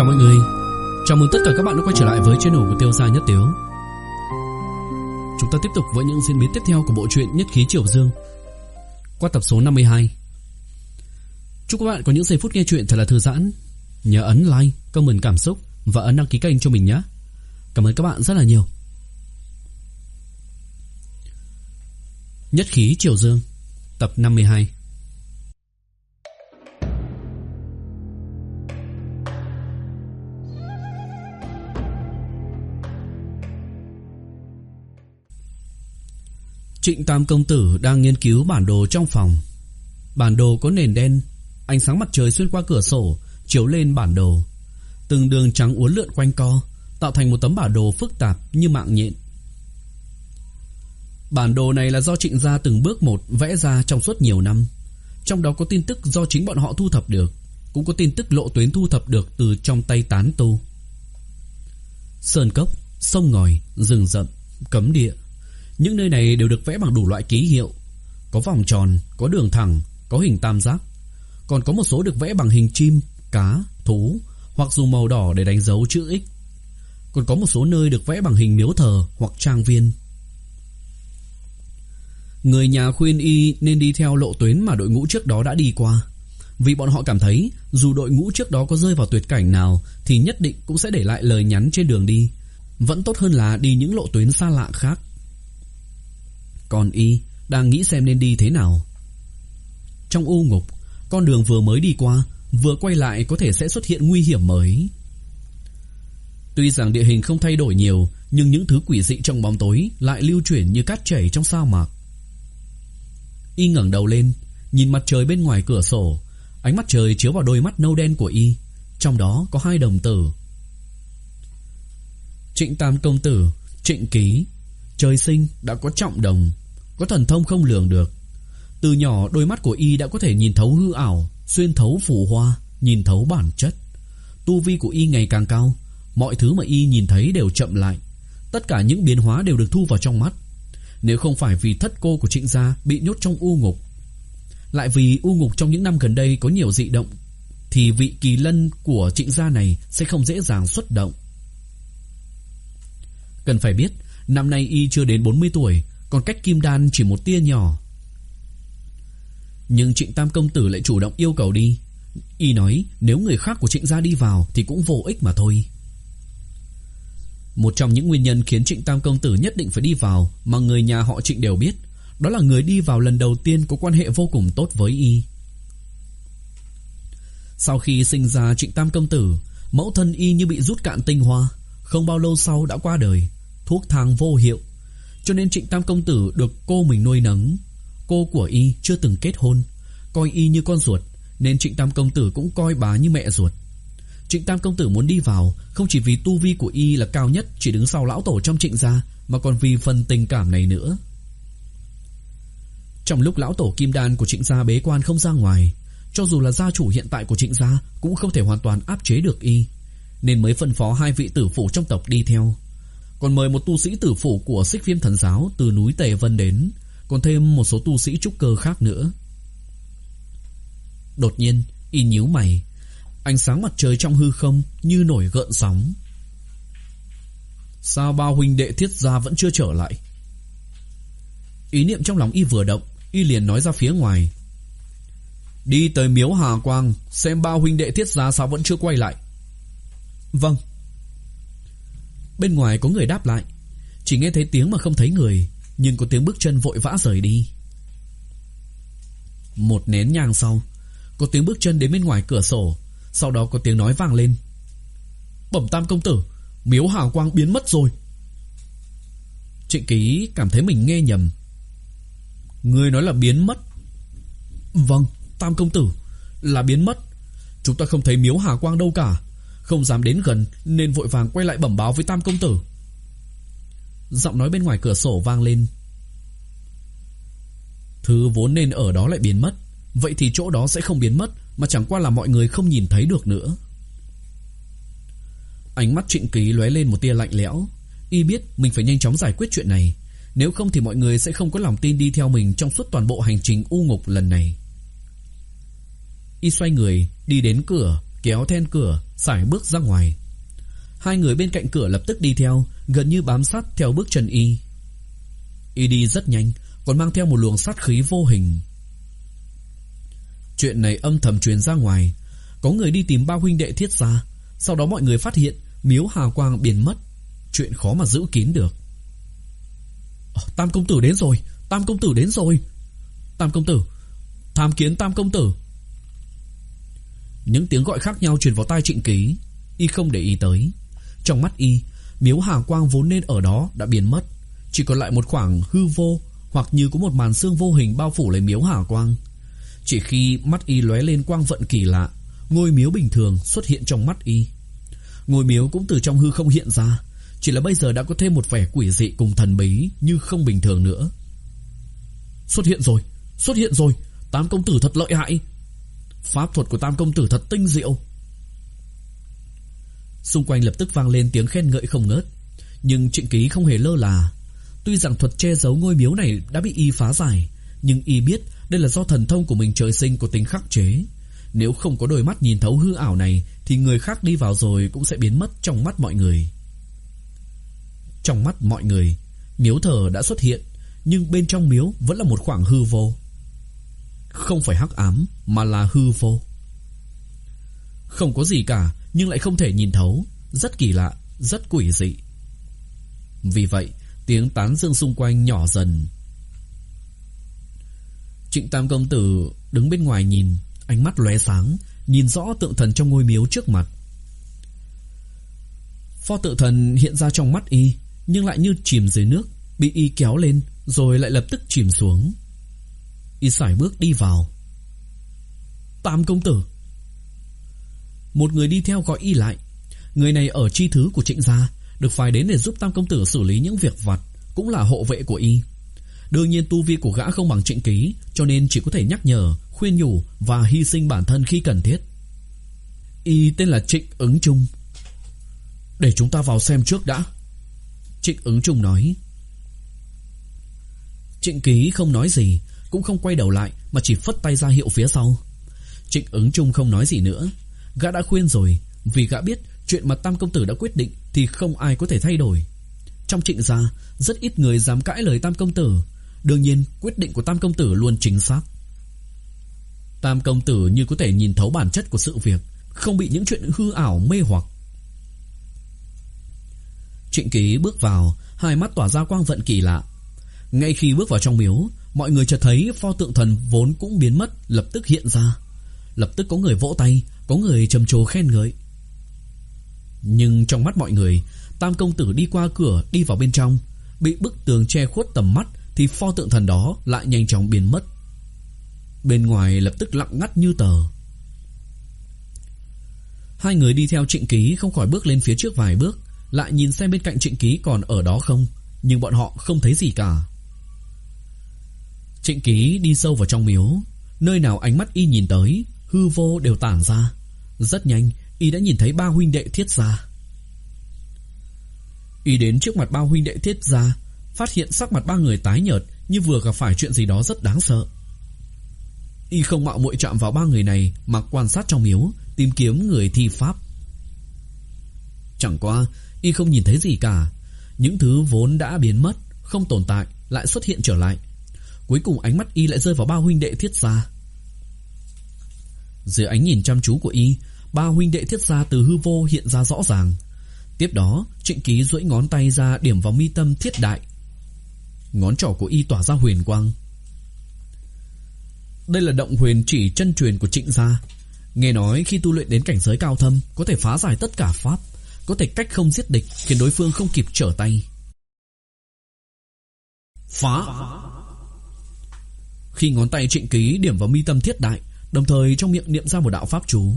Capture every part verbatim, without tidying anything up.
chào mọi người. Chào mừng tất cả các bạn đã quay trở lại với channel của Tiêu Gia Nhất Tiếu. Chúng ta tiếp tục với những diễn biến tiếp theo của bộ truyện Nhất Khí Triều Dương qua tập số năm mươi hai. Chúc các bạn có những giây phút nghe truyện thật là thư giãn. Nhớ ấn like, comment cảm xúc và ấn đăng ký kênh cho mình nhé. Cảm ơn các bạn rất là nhiều. Nhất Khí Triều Dương tập năm mươi hai. Trịnh Tam công tử đang nghiên cứu bản đồ trong phòng. Bản đồ có nền đen, ánh sáng mặt trời xuyên qua cửa sổ chiếu lên bản đồ. Từng đường trắng uốn lượn quanh co, tạo thành một tấm bản đồ phức tạp như mạng nhện. Bản đồ này là do Trịnh gia từng bước một vẽ ra trong suốt nhiều năm. Trong đó có tin tức do chính bọn họ thu thập được, cũng có tin tức lộ tuyến thu thập được từ trong tay tán tu. Sơn cốc, sông ngòi, rừng rậm, cấm địa, những nơi này đều được vẽ bằng đủ loại ký hiệu. Có vòng tròn, có đường thẳng, có hình tam giác. Còn có một số được vẽ bằng hình chim, cá, thú, hoặc dùng màu đỏ để đánh dấu chữ X. Còn có một số nơi được vẽ bằng hình miếu thờ hoặc trang viên. Người nhà khuyên y nên đi theo lộ tuyến mà đội ngũ trước đó đã đi qua, vì bọn họ cảm thấy dù đội ngũ trước đó có rơi vào tuyệt cảnh nào thì nhất định cũng sẽ để lại lời nhắn trên đường đi. Vẫn tốt hơn là đi những lộ tuyến xa lạ khác. Còn y đang nghĩ xem nên đi thế nào. Trong u ngục, con đường vừa mới đi qua, vừa quay lại có thể sẽ xuất hiện nguy hiểm mới. Tuy rằng địa hình không thay đổi nhiều, nhưng những thứ quỷ dị trong bóng tối lại lưu chuyển như cát chảy trong sa mạc. Y ngẩng đầu lên, nhìn mặt trời bên ngoài cửa sổ. Ánh mặt trời chiếu vào đôi mắt nâu đen của y, trong đó có hai đồng tử. Trịnh Tam công tử, Trịnh Ký, trời sinh đã có trọng đồng, có thần thông không lường được. Từ nhỏ đôi mắt của y đã có thể nhìn thấu hư ảo, xuyên thấu phù hoa, nhìn thấu bản chất. Tu vi của y ngày càng cao, mọi thứ mà y nhìn thấy đều chậm lại. Tất cả những biến hóa đều được thu vào trong mắt. Nếu không phải vì thất cô của Trịnh gia bị nhốt trong u ngục, lại vì u ngục trong những năm gần đây có nhiều dị động, thì vị kỳ lân của Trịnh gia này sẽ không dễ dàng xuất động. Cần phải biết, năm nay y chưa đến bốn mươi tuổi, còn cách kim đan chỉ một tia nhỏ. Nhưng Trịnh Tam công tử lại chủ động yêu cầu đi. Y nói nếu người khác của Trịnh gia đi vào thì cũng vô ích mà thôi. Một trong những nguyên nhân khiến Trịnh Tam công tử nhất định phải đi vào mà người nhà họ Trịnh đều biết, đó là người đi vào lần đầu tiên có quan hệ vô cùng tốt với y. Sau khi sinh ra Trịnh Tam công tử, mẫu thân y như bị rút cạn tinh hoa, không bao lâu sau đã qua đời, thuốc thang vô hiệu. Cho nên Trịnh Tam công tử được cô mình nuôi nấng. Cô của y chưa từng kết hôn, coi y như con ruột, nên Trịnh Tam công tử cũng coi bà như mẹ ruột. Trịnh Tam công tử muốn đi vào không chỉ vì tu vi của y là cao nhất, chỉ đứng sau lão tổ trong Trịnh gia, mà còn vì phần tình cảm này nữa. Trong lúc lão tổ kim đan của Trịnh gia bế quan không ra ngoài, cho dù là gia chủ hiện tại của Trịnh gia cũng không thể hoàn toàn áp chế được y, nên mới phân phó hai vị tử phủ trong tộc đi theo. Còn mời một tu sĩ tử phủ của Xích Viêm thần giáo từ núi Tề Vân đến, còn thêm một số tu sĩ trúc cơ khác nữa. Đột nhiên y nhíu mày. Ánh sáng mặt trời trong hư không như nổi gợn sóng. Sao bao huynh đệ Thiết gia vẫn chưa trở lại? Ý niệm trong lòng y vừa động, y liền nói ra phía ngoài: đi tới miếu Hà Quang xem bao huynh đệ Thiết gia sao vẫn chưa quay lại. Vâng. Bên ngoài có người đáp lại. Chỉ nghe thấy tiếng mà không thấy người, nhưng có tiếng bước chân vội vã rời đi. Một nén nhang sau, có tiếng bước chân đến bên ngoài cửa sổ. Sau đó có tiếng nói vang lên: Bẩm Tam công tử, miếu Hà Quang biến mất rồi. Trịnh Ký cảm thấy mình nghe nhầm. Ngươi nói là biến mất? Vâng, Tam công tử, là biến mất. Chúng ta không thấy miếu Hà Quang đâu cả, không dám đến gần nên vội vàng quay lại bẩm báo với Tam công tử. Giọng nói bên ngoài cửa sổ vang lên. Thứ vốn nên ở đó lại biến mất, vậy thì chỗ đó sẽ không biến mất, mà chẳng qua là mọi người không nhìn thấy được nữa. Ánh mắt Trịnh Ký lóe lên một tia lạnh lẽo. Y biết mình phải nhanh chóng giải quyết chuyện này, nếu không thì mọi người sẽ không có lòng tin đi theo mình trong suốt toàn bộ hành trình u ngục lần này. Y xoay người đi đến cửa, kéo then cửa, sải bước ra ngoài. Hai người bên cạnh cửa lập tức đi theo, gần như bám sát theo bước chân y. Y đi rất nhanh, còn mang theo một luồng sát khí vô hình. Chuyện này âm thầm truyền ra ngoài. Có người đi tìm ba huynh đệ Thiết gia. Sau đó mọi người phát hiện miếu hào quang biến mất. Chuyện khó mà giữ kín được. Tam công tử đến rồi, Tam công tử đến rồi. Tam công tử, tham kiến Tam công tử. Những tiếng gọi khác nhau truyền vào tai Trịnh Ký. Y không để ý tới. Trong mắt y, miếu hào quang vốn nên ở đó đã biến mất, chỉ còn lại một khoảng hư vô, hoặc như có một màn sương vô hình bao phủ lấy miếu hào quang. Chỉ khi mắt y lóe lên quang vận kỳ lạ, ngôi miếu bình thường xuất hiện trong mắt y. Ngôi miếu cũng từ trong hư không hiện ra, chỉ là bây giờ đã có thêm một vẻ quỷ dị cùng thần bí như không bình thường nữa. Xuất hiện rồi, xuất hiện rồi, Tam công tử thật lợi hại. Pháp thuật của Tam công tử thật tinh diệu. Xung quanh lập tức vang lên tiếng khen ngợi không ngớt. Nhưng Trịnh Ký không hề lơ là. Tuy rằng thuật che giấu ngôi miếu này đã bị y phá giải, nhưng y biết đây là do thần thông của mình trời sinh có tính khắc chế. Nếu không có đôi mắt nhìn thấu hư ảo này thì người khác đi vào rồi cũng sẽ biến mất trong mắt mọi người. Trong mắt mọi người, miếu thờ đã xuất hiện, nhưng bên trong miếu vẫn là một khoảng hư vô. Không phải hắc ám mà là hư vô. Không có gì cả, nhưng lại không thể nhìn thấu. Rất kỳ lạ, rất quỷ dị. Vì vậy tiếng tán dương xung quanh nhỏ dần. Trịnh Tam công tử đứng bên ngoài nhìn, ánh mắt lóe sáng, nhìn rõ tượng thần trong ngôi miếu trước mặt. Pho tượng thần hiện ra trong mắt y, nhưng lại như chìm dưới nước, bị y kéo lên rồi lại lập tức chìm xuống. Y sải bước đi vào. Tam công tử. Một người đi theo gọi y lại. Người này ở chi thứ của Trịnh gia, được phái đến để giúp Tam công tử xử lý những việc vặt, cũng là hộ vệ của y. Đương nhiên tu vi của gã không bằng Trịnh Ký, cho nên chỉ có thể nhắc nhở, khuyên nhủ và hy sinh bản thân khi cần thiết. Y tên là Trịnh Ứng Trung. Để chúng ta vào xem trước đã, Trịnh Ứng Trung nói. Trịnh Ký không nói gì, cũng không quay đầu lại mà chỉ phất tay ra hiệu phía sau. Trịnh Ứng Trung không nói gì nữa. Gã đã khuyên rồi, vì gã biết chuyện mà Tam công tử đã quyết định thì không ai có thể thay đổi. Trong Trịnh gia, rất ít người dám cãi lời Tam công tử. Đương nhiên, quyết định của Tam công tử luôn chính xác. Tam công tử như có thể nhìn thấu bản chất của sự việc, không bị những chuyện hư ảo mê hoặc. Trịnh Ký bước vào, hai mắt tỏa ra quang vận kỳ lạ. Ngay khi bước vào trong miếu, mọi người chợt thấy pho tượng thần vốn cũng biến mất lập tức hiện ra. Lập tức có người vỗ tay, có người trầm trồ khen ngợi. Nhưng trong mắt mọi người, Tam công tử đi qua cửa đi vào bên trong, bị bức tường che khuất tầm mắt, thì pho tượng thần đó lại nhanh chóng biến mất. Bên ngoài lập tức lặng ngắt như tờ. Hai người đi theo Trịnh Ký không khỏi bước lên phía trước vài bước, lại nhìn xem bên cạnh Trịnh Ký còn ở đó không, nhưng bọn họ không thấy gì cả. Trịnh Ký đi sâu vào trong miếu, nơi nào ánh mắt y nhìn tới, hư vô đều tản ra. Rất nhanh, y đã nhìn thấy ba huynh đệ Thiết gia. Y đến trước mặt ba huynh đệ Thiết gia, phát hiện sắc mặt ba người tái nhợt, như vừa gặp phải chuyện gì đó rất đáng sợ. Y không mạo muội chạm vào ba người này mà quan sát trong miếu, tìm kiếm người thi pháp. Chẳng qua y không nhìn thấy gì cả. Những thứ vốn đã biến mất, không tồn tại lại xuất hiện trở lại. Cuối cùng ánh mắt y lại rơi vào ba huynh đệ Thiết gia. Dưới ánh nhìn chăm chú của y, ba huynh đệ Thiết gia từ hư vô hiện ra rõ ràng. Tiếp đó Trịnh Ký duỗi ngón tay ra điểm vào mi tâm Thiết Đại. Ngón trỏ của y tỏa ra huyền quang. Đây là động huyền chỉ chân truyền của Trịnh gia. Nghe nói khi tu luyện đến cảnh giới cao thâm, có thể phá giải tất cả pháp, có thể cách không giết địch, khiến đối phương không kịp trở tay. Phá! Khi ngón tay Trịnh Ký điểm vào mi tâm Thiết Đại, đồng thời trong miệng niệm ra một đạo pháp chú.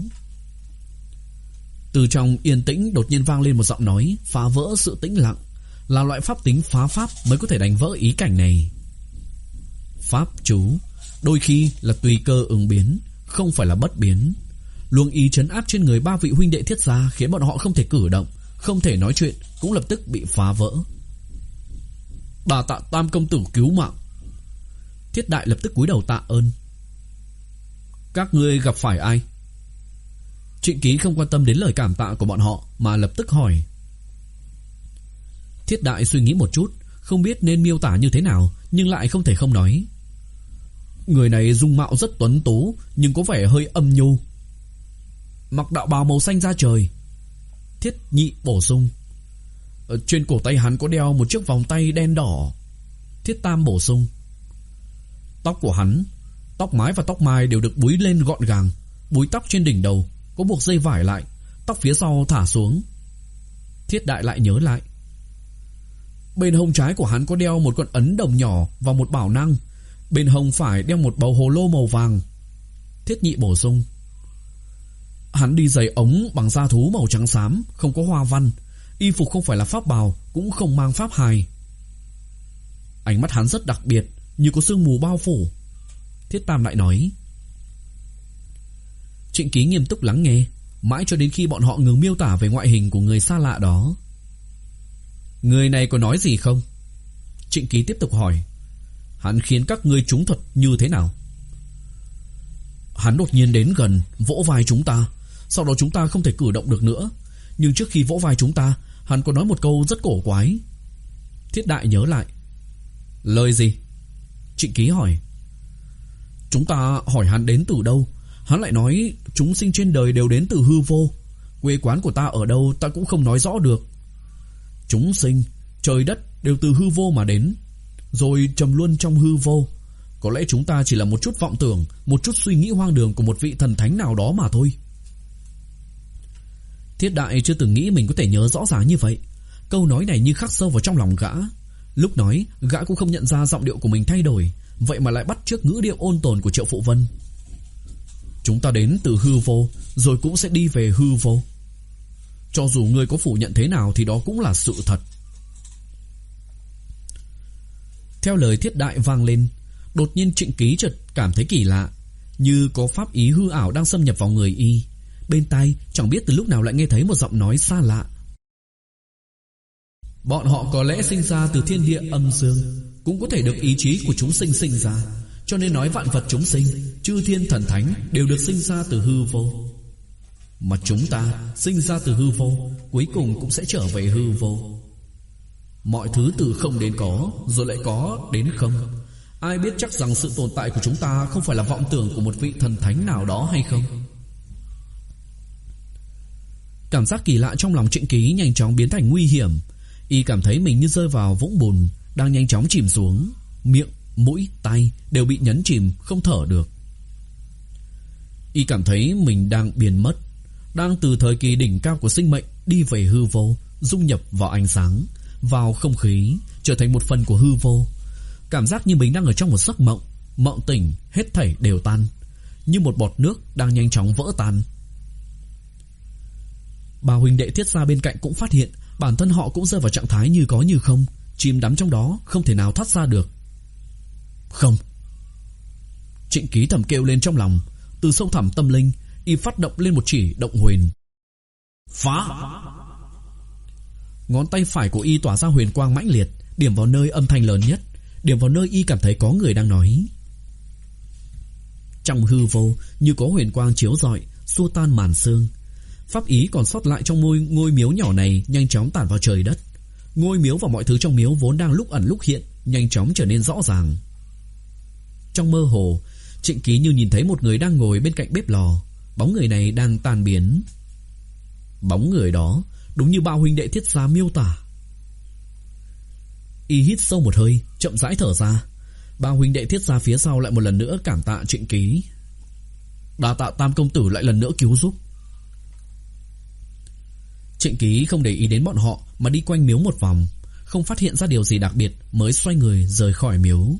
Từ trong yên tĩnh đột nhiên vang lên một giọng nói phá vỡ sự tĩnh lặng, là loại pháp tính phá pháp mới có thể đánh vỡ ý cảnh này. Pháp chú đôi khi là tùy cơ ứng biến, không phải là bất biến. Luồng ý trấn áp trên người ba vị huynh đệ Thiết gia khiến bọn họ không thể cử động, không thể nói chuyện, cũng lập tức bị phá vỡ. Đà tạ Tam công tử cứu mạng. Thiết Đại lập tức cúi đầu tạ ơn. Các ngươi gặp phải ai? Trịnh Ký không quan tâm đến lời cảm tạ của bọn họ mà lập tức hỏi. Thiết Đại suy nghĩ một chút, không biết nên miêu tả như thế nào, nhưng lại không thể không nói. Người này dung mạo rất tuấn tú, nhưng có vẻ hơi âm nhu. Mặc đạo bào màu xanh da trời. Thiết Nhị bổ sung. Ở trên cổ tay hắn có đeo một chiếc vòng tay đen đỏ. Thiết Tam bổ sung. Tóc của hắn, tóc mái và tóc mai đều được búi lên gọn gàng. Búi tóc trên đỉnh đầu có buộc dây vải lại, tóc phía sau thả xuống. Thiết Đại lại nhớ lại. Bên hông trái của hắn có đeo một con ấn đồng nhỏ và một bảo năng. Bên hông phải đeo một bầu hồ lô màu vàng. Thiết Nhị bổ sung. Hắn đi giày ống bằng da thú màu trắng xám, không có hoa văn. Y phục không phải là pháp bào, cũng không mang pháp hài. Ánh mắt hắn rất đặc biệt, như có sương mù bao phủ. Thiết Tam lại nói. Trịnh Ký nghiêm túc lắng nghe, mãi cho đến khi bọn họ ngừng miêu tả về ngoại hình của người xa lạ đó. Người này có nói gì không? Trịnh Ký tiếp tục hỏi. Hắn khiến các ngươi trúng thuật như thế nào? Hắn đột nhiên đến gần, vỗ vai chúng ta. Sau đó chúng ta không thể cử động được nữa. Nhưng trước khi vỗ vai chúng ta, hắn có nói một câu rất cổ quái. Thiết Đại nhớ lại. Lời gì? Trịnh Ký hỏi. Chúng ta hỏi hắn đến từ đâu, hắn lại nói chúng sinh trên đời đều đến từ hư vô. Quê quán của ta ở đâu ta cũng không nói rõ được. Chúng sinh, trời đất đều từ hư vô mà đến, rồi trầm luân trong hư vô. Có lẽ chúng ta chỉ là một chút vọng tưởng, một chút suy nghĩ hoang đường của một vị thần thánh nào đó mà thôi. Thiết Đại chưa từng nghĩ mình có thể nhớ rõ ràng như vậy. Câu nói này như khắc sâu vào trong lòng gã. Lúc nói, gã cũng không nhận ra giọng điệu của mình thay đổi, vậy mà lại bắt chước ngữ điệu ôn tồn của Triệu Phụ Vân. Chúng ta đến từ hư vô, rồi cũng sẽ đi về hư vô. Cho dù ngươi có phủ nhận thế nào thì đó cũng là sự thật. Theo lời Thiết Đại vang lên, đột nhiên Trịnh Ký chợt cảm thấy kỳ lạ, như có pháp ý hư ảo đang xâm nhập vào người y. Bên tai chẳng biết từ lúc nào lại nghe thấy một giọng nói xa lạ. Bọn họ có lẽ sinh ra từ thiên địa âm dương, cũng có thể được ý chí của chúng sinh sinh ra, cho nên nói vạn vật chúng sinh, chư thiên thần thánh đều được sinh ra từ hư vô. Mà chúng ta sinh ra từ hư vô, cuối cùng cũng sẽ trở về hư vô. Mọi thứ từ không đến có, rồi lại có đến không. Ai biết chắc rằng sự tồn tại của chúng ta không phải là vọng tưởng của một vị thần thánh nào đó hay không? Cảm giác kỳ lạ trong lòng Trịnh Ký nhanh chóng biến thành nguy hiểm. Y cảm thấy mình như rơi vào vũng bùn đang nhanh chóng chìm xuống. Miệng, mũi, tay đều bị nhấn chìm, không thở được. Y cảm thấy mình đang biến mất, đang từ thời kỳ đỉnh cao của sinh mệnh đi về hư vô, dung nhập vào ánh sáng, vào không khí, trở thành một phần của hư vô. Cảm giác như mình đang ở trong một giấc mộng. Mộng tỉnh, hết thảy đều tan, như một bọt nước đang nhanh chóng vỡ tan. Bà huynh đệ Thiết gia bên cạnh cũng phát hiện bản thân họ cũng rơi vào trạng thái như có như không, chìm đắm trong đó, không thể nào thoát ra được. Không. Trịnh Ký thầm kêu lên trong lòng. Từ sâu thẳm tâm linh, y phát động lên một chỉ động huyền. Phá! Ngón tay phải của y tỏa ra huyền quang mãnh liệt, điểm vào nơi âm thanh lớn nhất, điểm vào nơi y cảm thấy có người đang nói. Trong hư vô như có huyền quang chiếu rọi, xua tan màn sương. Pháp ý còn sót lại trong ngôi, ngôi miếu nhỏ này nhanh chóng tản vào trời đất. Ngôi miếu và mọi thứ trong miếu vốn đang lúc ẩn lúc hiện, nhanh chóng trở nên rõ ràng. Trong mơ hồ, Trịnh Ký như nhìn thấy một người đang ngồi bên cạnh bếp lò. Bóng người này đang tan biến. Bóng người đó đúng như bao huynh đệ Thiết gia miêu tả. Y hít sâu một hơi, chậm rãi thở ra. Bao huynh đệ Thiết gia phía sau lại một lần nữa cảm tạ Trịnh Ký. Đa tạ Tam công tử lại lần nữa cứu giúp. Trịnh Ký không để ý đến bọn họ mà đi quanh miếu một vòng, không phát hiện ra điều gì đặc biệt, mới xoay người rời khỏi miếu.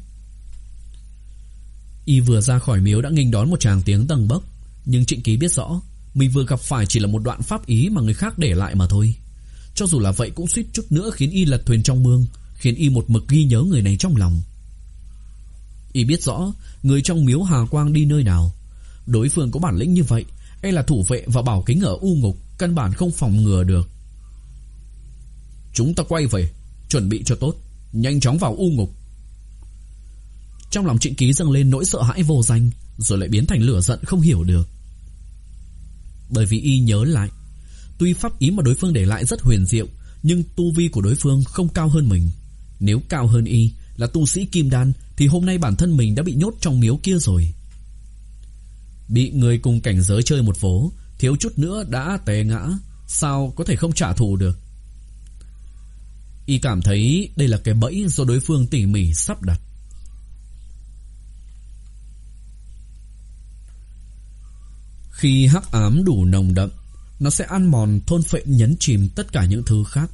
Y vừa ra khỏi miếu đã nghênh đón một tràng tiếng tầng bốc, nhưng Trịnh Ký biết rõ mình vừa gặp phải chỉ là một đoạn pháp ý mà người khác để lại mà thôi. Cho dù là vậy cũng suýt chút nữa khiến y lật thuyền trong mương, khiến y một mực ghi nhớ người này trong lòng. Y biết rõ người trong miếu Hà Quang đi nơi nào. Đối phương có bản lĩnh như vậy, e là thủ vệ và bảo kính ở U Ngục căn bản không phòng ngừa được. Chúng ta quay về, chuẩn bị cho tốt, nhanh chóng vào U Ngục. Trong lòng Trịnh Ký dâng lên nỗi sợ hãi vô danh, rồi lại biến thành lửa giận không hiểu được. Bởi vì y nhớ lại, tuy pháp ý mà đối phương để lại rất huyền diệu, nhưng tu vi của đối phương không cao hơn mình. Nếu cao hơn y là tu sĩ kim đan thì hôm nay bản thân mình đã bị nhốt trong miếu kia rồi. Bị người cùng cảnh giới chơi một vố, thiếu chút nữa đã té ngã, sao có thể không trả thù được. Y cảm thấy đây là cái bẫy do đối phương tỉ mỉ sắp đặt. Khi hắc ám đủ nồng đậm, nó sẽ ăn mòn, thôn phệ, nhấn chìm tất cả những thứ khác.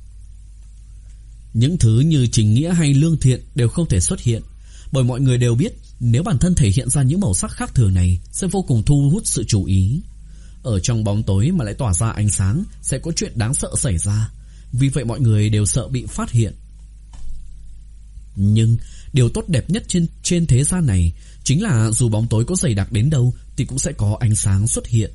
Những thứ như chính nghĩa hay lương thiện đều không thể xuất hiện, bởi mọi người đều biết nếu bản thân thể hiện ra những màu sắc khác thường này sẽ vô cùng thu hút sự chú ý. Ở trong bóng tối mà lại tỏa ra ánh sáng sẽ có chuyện đáng sợ xảy ra, vì vậy mọi người đều sợ bị phát hiện. Nhưng điều tốt đẹp nhất trên, trên thế gian này chính là dù bóng tối có dày đặc đến đâu thì cũng sẽ có ánh sáng xuất hiện.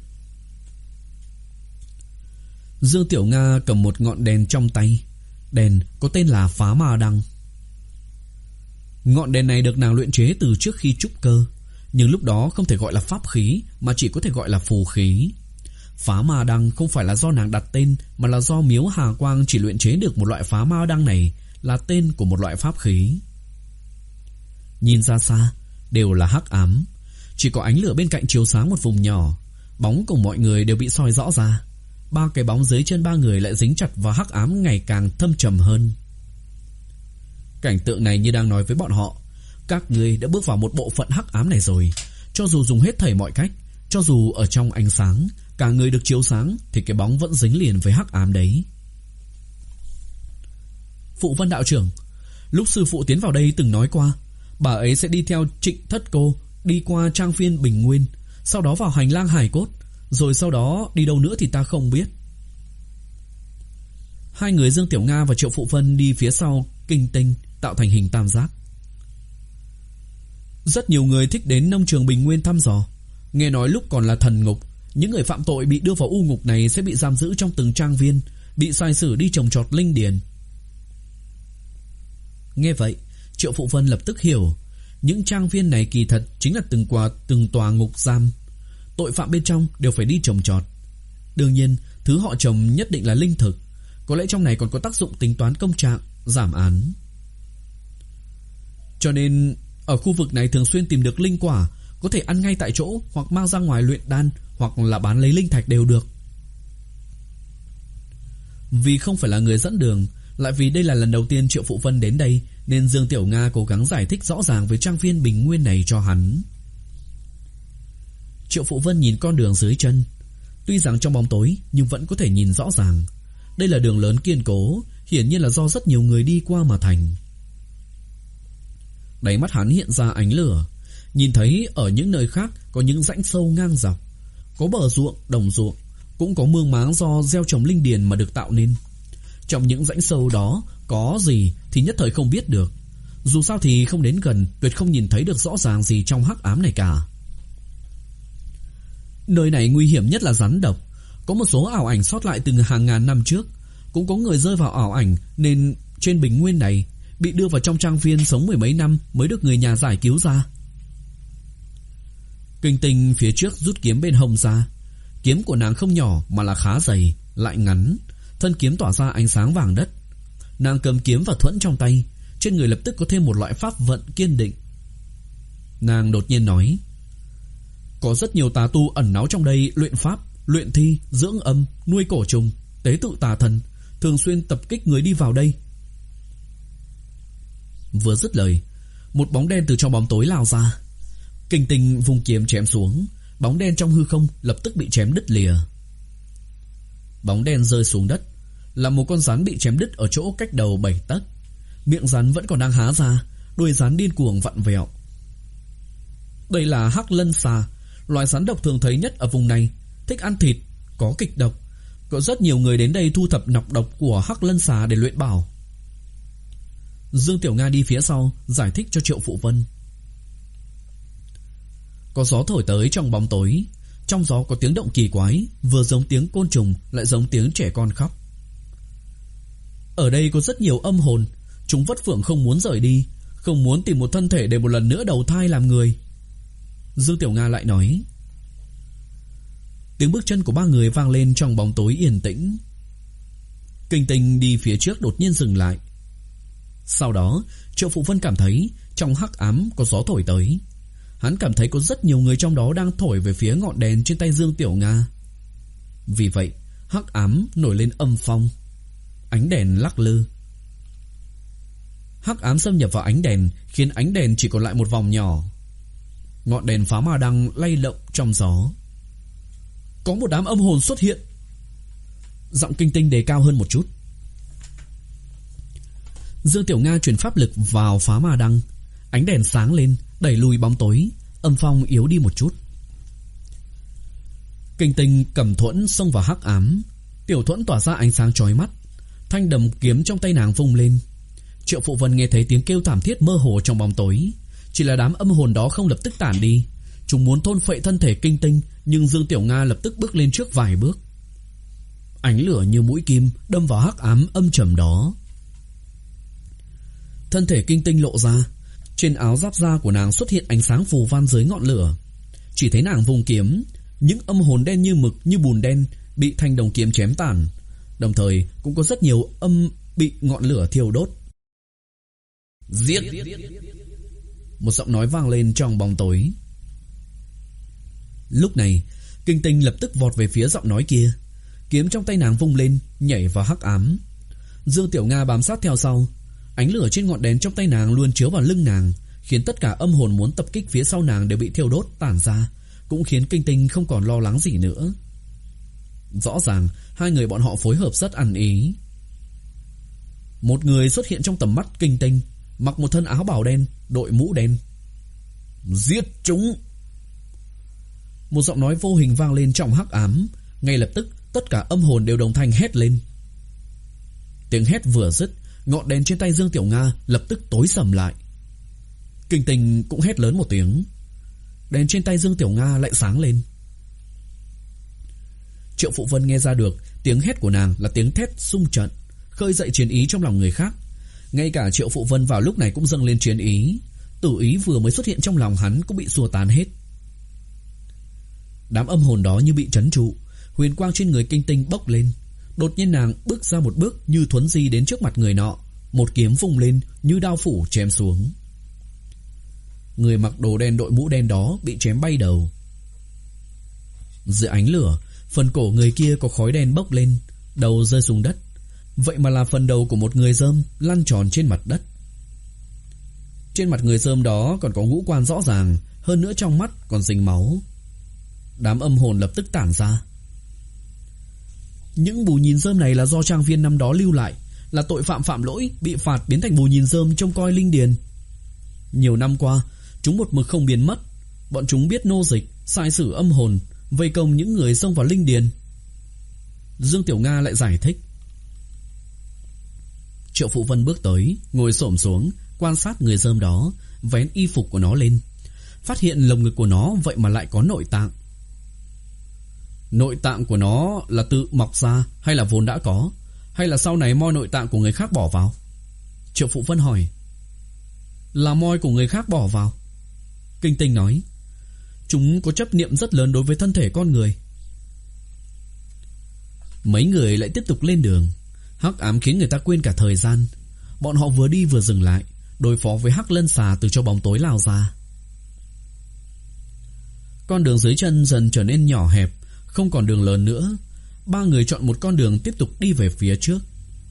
Dương Tiểu Nga cầm một ngọn đèn trong tay. Đèn có tên là Phá Ma Đăng. Ngọn đèn này được nàng luyện chế từ trước khi trúc cơ, nhưng lúc đó không thể gọi là pháp khí mà chỉ có thể gọi là phù khí. Phá Ma Đăng không phải là do nàng đặt tên, mà là do Miếu Hà Quang chỉ luyện chế được một loại Phá Ma Đăng này, là tên của một loại pháp khí. Nhìn ra xa đều là hắc ám, chỉ có ánh lửa bên cạnh chiếu sáng một vùng nhỏ. Bóng của mọi người đều bị soi rõ ra. Ba cái bóng dưới chân ba người lại dính chặt vào hắc ám ngày càng thâm trầm hơn. Cảnh tượng này như đang nói với bọn họ, các ngươi đã bước vào một bộ phận hắc ám này rồi. Cho dù dùng hết thảy mọi cách, cho dù ở trong ánh sáng cả người được chiếu sáng, thì cái bóng vẫn dính liền với hắc ám đấy. Phụ Vân đạo trưởng, lúc sư phụ tiến vào đây từng nói qua, bà ấy sẽ đi theo Trịnh Thất Cô, đi qua trang viên Bình Nguyên, sau đó vào hành lang Hải Cốt, rồi sau đó đi đâu nữa thì ta không biết. Hai người Dương Tiểu Nga và Triệu Phụ Vân đi phía sau Kinh Tinh, tạo thành hình tam giác. Rất nhiều người thích đến nông trường Bình Nguyên thăm dò. Nghe nói lúc còn là thần ngục, những người phạm tội bị đưa vào u ngục này sẽ bị giam giữ trong từng trang viên, bị sai sử đi trồng trọt linh điền. Nghe vậy, Triệu Phụ Vân lập tức hiểu, những trang viên này kỳ thật chính là từng quả từng tòa ngục giam. Tội phạm bên trong đều phải đi trồng trọt. Đương nhiên, thứ họ trồng nhất định là linh thực. Có lẽ trong này còn có tác dụng tính toán công trạng, giảm án. Cho nên ở khu vực này thường xuyên tìm được linh quả, có thể ăn ngay tại chỗ, hoặc mang ra ngoài luyện đan, hoặc là bán lấy linh thạch đều được. Vì không phải là người dẫn đường, lại vì đây là lần đầu tiên Triệu Phụ Vân đến đây, nên Dương Tiểu Nga cố gắng giải thích rõ ràng về trang viên Bình Nguyên này cho hắn. Triệu Phụ Vân nhìn con đường dưới chân, tuy rằng trong bóng tối nhưng vẫn có thể nhìn rõ ràng. Đây là đường lớn kiên cố, hiển nhiên là do rất nhiều người đi qua mà thành. Đáy mắt hắn hiện ra ánh lửa, nhìn thấy ở những nơi khác có những rãnh sâu ngang dọc, có bờ ruộng, đồng ruộng, cũng có mương máng do gieo trồng linh điền mà được tạo nên. Trong những rãnh sâu đó có gì thì nhất thời không biết được. Dù sao thì không đến gần, tuyệt không nhìn thấy được rõ ràng gì trong hắc ám này cả. Nơi này nguy hiểm nhất là rắn độc. Có một số ảo ảnh sót lại từ hàng ngàn năm trước. Cũng có người rơi vào ảo ảnh, nên trên Bình Nguyên này bị đưa vào trong trang viên sống mười mấy năm mới được người nhà giải cứu ra. Kinh Tinh phía trước rút kiếm bên hông ra. Kiếm của nàng không nhỏ mà là khá dày, lại ngắn. Thân kiếm tỏa ra ánh sáng vàng đất. Nàng cầm kiếm và thuẫn trong tay, trên người lập tức có thêm một loại pháp vận kiên định. Nàng đột nhiên nói, có rất nhiều tà tu ẩn náu trong đây luyện pháp, luyện thi, dưỡng âm, nuôi cổ trùng, tế tự tà thần, thường xuyên tập kích người đi vào đây. Vừa dứt lời, một bóng đen từ trong bóng tối lao ra. Kinh Tinh vung kiếm chém xuống, bóng đen trong hư không lập tức bị chém đứt lìa. Bóng đen rơi xuống đất là một con rắn bị chém đứt ở chỗ cách đầu bảy tấc. Miệng rắn vẫn còn đang há ra, đuôi rắn điên cuồng vặn vẹo. Đây là hắc lân xà, loài rắn độc thường thấy nhất ở vùng này, thích ăn thịt, có kịch độc. Có rất nhiều người đến đây thu thập nọc độc của hắc lân xà để luyện bảo. Dương Tiểu Nga đi phía sau giải thích cho Triệu Phụ Vân. Có gió thổi tới trong bóng tối. Trong gió có tiếng động kỳ quái, vừa giống tiếng côn trùng lại giống tiếng trẻ con khóc. Ở đây có rất nhiều âm hồn, chúng vất vưởng không muốn rời đi, không muốn tìm một thân thể để một lần nữa đầu thai làm người. Dương Tiểu Nga lại nói, Tiếng bước chân của ba người vang lên trong bóng tối yên tĩnh. Kinh Tinh đi phía trước đột nhiên dừng lại. Sau đó Triệu Phụ Vân cảm thấy trong hắc ám có gió thổi tới. Hắn cảm thấy có rất nhiều người trong đó đang thổi về phía ngọn đèn trên tay Dương Tiểu Nga. Vì vậy hắc ám nổi lên âm phong. Ánh đèn lắc lư. Hắc ám xâm nhập vào ánh đèn, khiến ánh đèn chỉ còn lại một vòng nhỏ. Ngọn đèn phá ma đăng lay động trong gió. Có một đám âm hồn xuất hiện. Giọng Kinh Tinh đề cao hơn một chút. Dương Tiểu Nga truyền pháp lực vào phá ma đăng. Ánh đèn sáng lên, đẩy lùi bóng tối. Âm phong yếu đi một chút. Kinh Tinh cầm thuẫn xông vào hắc ám. Tiểu thuẫn tỏa ra ánh sáng chói mắt. Thanh đầm kiếm trong tay nàng vung lên. Triệu Phụ Vân nghe thấy tiếng kêu thảm thiết mơ hồ trong bóng tối. Chỉ là đám âm hồn đó không lập tức tản đi. Chúng muốn thôn phệ thân thể Kinh Tinh, nhưng Dương Tiểu Nga lập tức bước lên trước vài bước. Ánh lửa như mũi kim đâm vào hắc ám âm trầm đó. Thân thể Kinh Tinh lộ ra. Trên áo giáp da của nàng xuất hiện ánh sáng phù văn dưới ngọn lửa. Chỉ thấy nàng vùng kiếm, những âm hồn đen như mực, như bùn đen bị thanh đồng kiếm chém tàn. Đồng thời cũng có rất nhiều âm bị ngọn lửa thiêu đốt. Giết! Một giọng nói vang lên trong bóng tối. Lúc này Kinh Tinh lập tức vọt về phía giọng nói kia. Kiếm trong tay nàng vung lên, nhảy vào hắc ám. Dương Tiểu Nga bám sát theo sau. Ánh lửa trên ngọn đèn trong tay nàng luôn chiếu vào lưng nàng, khiến tất cả âm hồn muốn tập kích phía sau nàng đều bị thiêu đốt tản ra, cũng khiến Kinh Tinh không còn lo lắng gì nữa. Rõ ràng hai người bọn họ phối hợp rất ăn ý. Một người xuất hiện trong tầm mắt Kinh Tinh, mặc một thân áo bào đen, đội mũ đen. Giết chúng! Một giọng nói vô hình vang lên trong hắc ám. Ngay lập tức tất cả âm hồn đều đồng thanh hét lên. Tiếng hét vừa dứt, ngọn đèn trên tay Dương Tiểu Nga lập tức tối sầm lại. Kinh Tinh cũng hét lớn một tiếng. Đèn trên tay Dương Tiểu Nga lại sáng lên. Triệu Phụ Vân nghe ra được tiếng hét của nàng là tiếng thét xung trận, khơi dậy chiến ý trong lòng người khác. Ngay cả Triệu Phụ Vân vào lúc này cũng dâng lên chiến ý. Tử ý vừa mới xuất hiện trong lòng hắn cũng bị xua tan hết. Đám âm hồn đó như bị trấn trụ. Huyền quang trên người Kinh Tinh bốc lên. Đột nhiên nàng bước ra một bước như thuấn di đến trước mặt người nọ. Một kiếm vung lên như đao phủ chém xuống. Người mặc đồ đen đội mũ đen đó bị chém bay đầu. Giữa ánh lửa, phần cổ người kia có khói đen bốc lên, đầu rơi xuống đất. Vậy mà là phần đầu của một người rơm lăn tròn trên mặt đất. Trên mặt người rơm đó còn có ngũ quan rõ ràng, hơn nữa trong mắt còn dính máu. Đám âm hồn lập tức tản ra. Những bù nhìn rơm này là do trang viên năm đó lưu lại, là tội phạm phạm lỗi bị phạt biến thành bù nhìn rơm trông coi linh điền. Nhiều năm qua, chúng một mực không biến mất. Bọn chúng biết nô dịch, sai sử âm hồn, vây công những người xông vào linh điền. Dương Tiểu Nga lại giải thích. Triệu Phụ Vân bước tới, ngồi xổm xuống, quan sát người rơm đó, vén y phục của nó lên, phát hiện lồng ngực của nó vậy mà lại có nội tạng. Nội tạng của nó là tự mọc ra hay là vốn đã có, hay là sau này moi nội tạng của người khác bỏ vào? Triệu Phụ Vân hỏi. Là moi của người khác bỏ vào. Kinh Tinh nói. Chúng có chấp niệm rất lớn đối với thân thể con người. Mấy người lại tiếp tục lên đường. Hắc ám khiến người ta quên cả thời gian. Bọn họ vừa đi vừa dừng lại, đối phó với hắc lân xà từ trong bóng tối lao ra. Con đường dưới chân dần trở nên nhỏ hẹp, không còn đường lớn nữa. Ba người chọn một con đường tiếp tục đi về phía trước.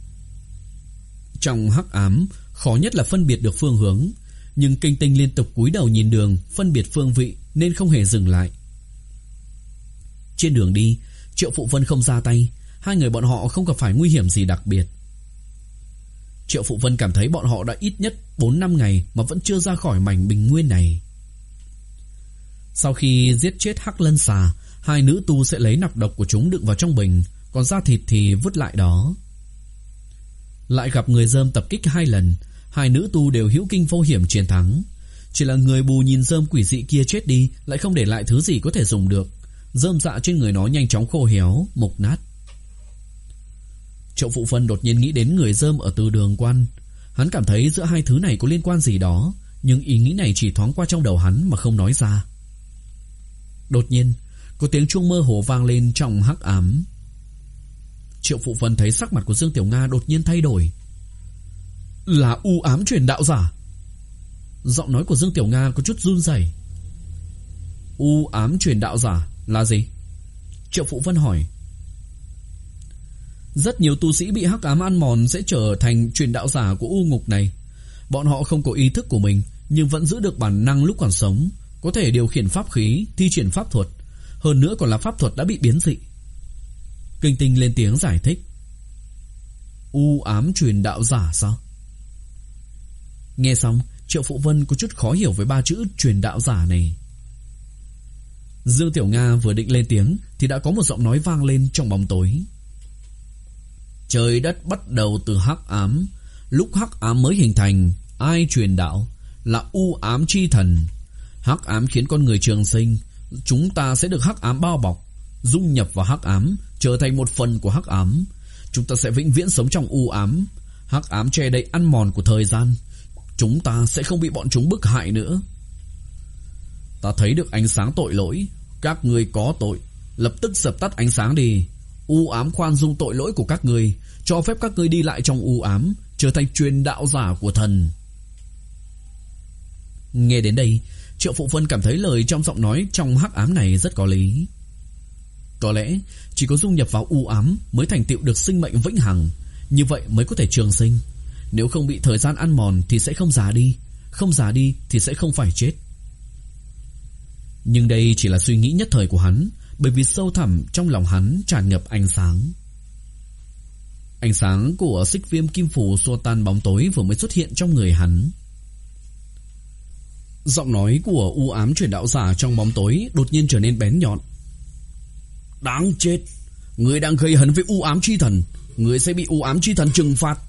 Trong hắc ám, khó nhất là phân biệt được phương hướng, nhưng Kinh Tinh liên tục cúi đầu nhìn đường, phân biệt phương vị nên không hề dừng lại. Trên đường đi, Triệu Phụ Vân không ra tay, hai người bọn họ không gặp phải nguy hiểm gì đặc biệt. Triệu Phụ Vân cảm thấy bọn họ đã ít nhất bốn năm ngày mà vẫn chưa ra khỏi mảnh bình nguyên này. Sau khi giết chết hắc lân xà, hai nữ tu sẽ lấy nọc độc của chúng đựng vào trong bình, còn da thịt thì vứt lại đó. Lại gặp người rơm tập kích hai lần, hai nữ tu đều hữu kinh vô hiểm chiến thắng. Chỉ là người bù nhìn rơm quỷ dị kia chết đi, lại không để lại thứ gì có thể dùng được. Rơm dạ trên người nó nhanh chóng khô héo, mục nát. Triệu Phụ Vân đột nhiên nghĩ đến người rơm ở Từ Đường Quan. Hắn cảm thấy giữa hai thứ này có liên quan gì đó, nhưng ý nghĩ này chỉ thoáng qua trong đầu hắn mà không nói ra. Đột nhiên, có tiếng chuông mơ hồ vang lên trong hắc ám. Triệu Phụ Vân thấy sắc mặt của Dương Tiểu Nga đột nhiên thay đổi. Là u ám truyền đạo giả. Giọng nói của Dương Tiểu Nga có chút run rẩy. U ám truyền đạo giả là gì? Triệu Phụ Vân hỏi. Rất nhiều tu sĩ bị hắc ám ăn mòn sẽ trở thành truyền đạo giả của u ngục này. Bọn họ không có ý thức của mình, nhưng vẫn giữ được bản năng lúc còn sống, có thể điều khiển pháp khí, thi triển pháp thuật, hơn nữa còn là pháp thuật đã bị biến dị. Kinh Tinh lên tiếng giải thích. U ám truyền đạo giả sao? Nghe xong, Triệu Phụ Vân có chút khó hiểu với ba chữ truyền đạo giả này. Dương Tiểu Nga vừa định lên tiếng thì đã có một giọng nói vang lên trong bóng tối. Trời đất bắt đầu từ hắc ám. Lúc hắc ám mới hình thành, ai truyền đạo? Là u ám chi thần. Hắc ám khiến con người trường sinh. Chúng ta sẽ được hắc ám bao bọc, dung nhập vào hắc ám, trở thành một phần của hắc ám. Chúng ta sẽ vĩnh viễn sống trong u ám. Hắc ám che đậy ăn mòn của thời gian. Chúng ta sẽ không bị bọn chúng bức hại nữa. Ta thấy được ánh sáng tội lỗi. Các người có tội, lập tức dập tắt ánh sáng đi. U ám khoan dung tội lỗi của các người, cho phép các người đi lại trong u ám, trở thành truyền đạo giả của thần. Nghe đến đây, Triệu Phụ Vân cảm thấy lời trong giọng nói trong hắc ám này rất có lý. Có lẽ chỉ có dung nhập vào u ám mới thành tựu được sinh mệnh vĩnh hằng, như vậy mới có thể trường sinh. Nếu không bị thời gian ăn mòn thì sẽ không già đi, không già đi thì sẽ không phải chết. Nhưng đây chỉ là suy nghĩ nhất thời của hắn, bởi vì sâu thẳm trong lòng hắn tràn ngập ánh sáng. Ánh sáng của xích viêm kim phù xua tan bóng tối vừa mới xuất hiện trong người hắn. Giọng nói của u ám truyền đạo giả trong bóng tối đột nhiên trở nên bén nhọn. Đáng chết, người đang gây hấn với u ám chi thần, người sẽ bị u ám chi thần trừng phạt.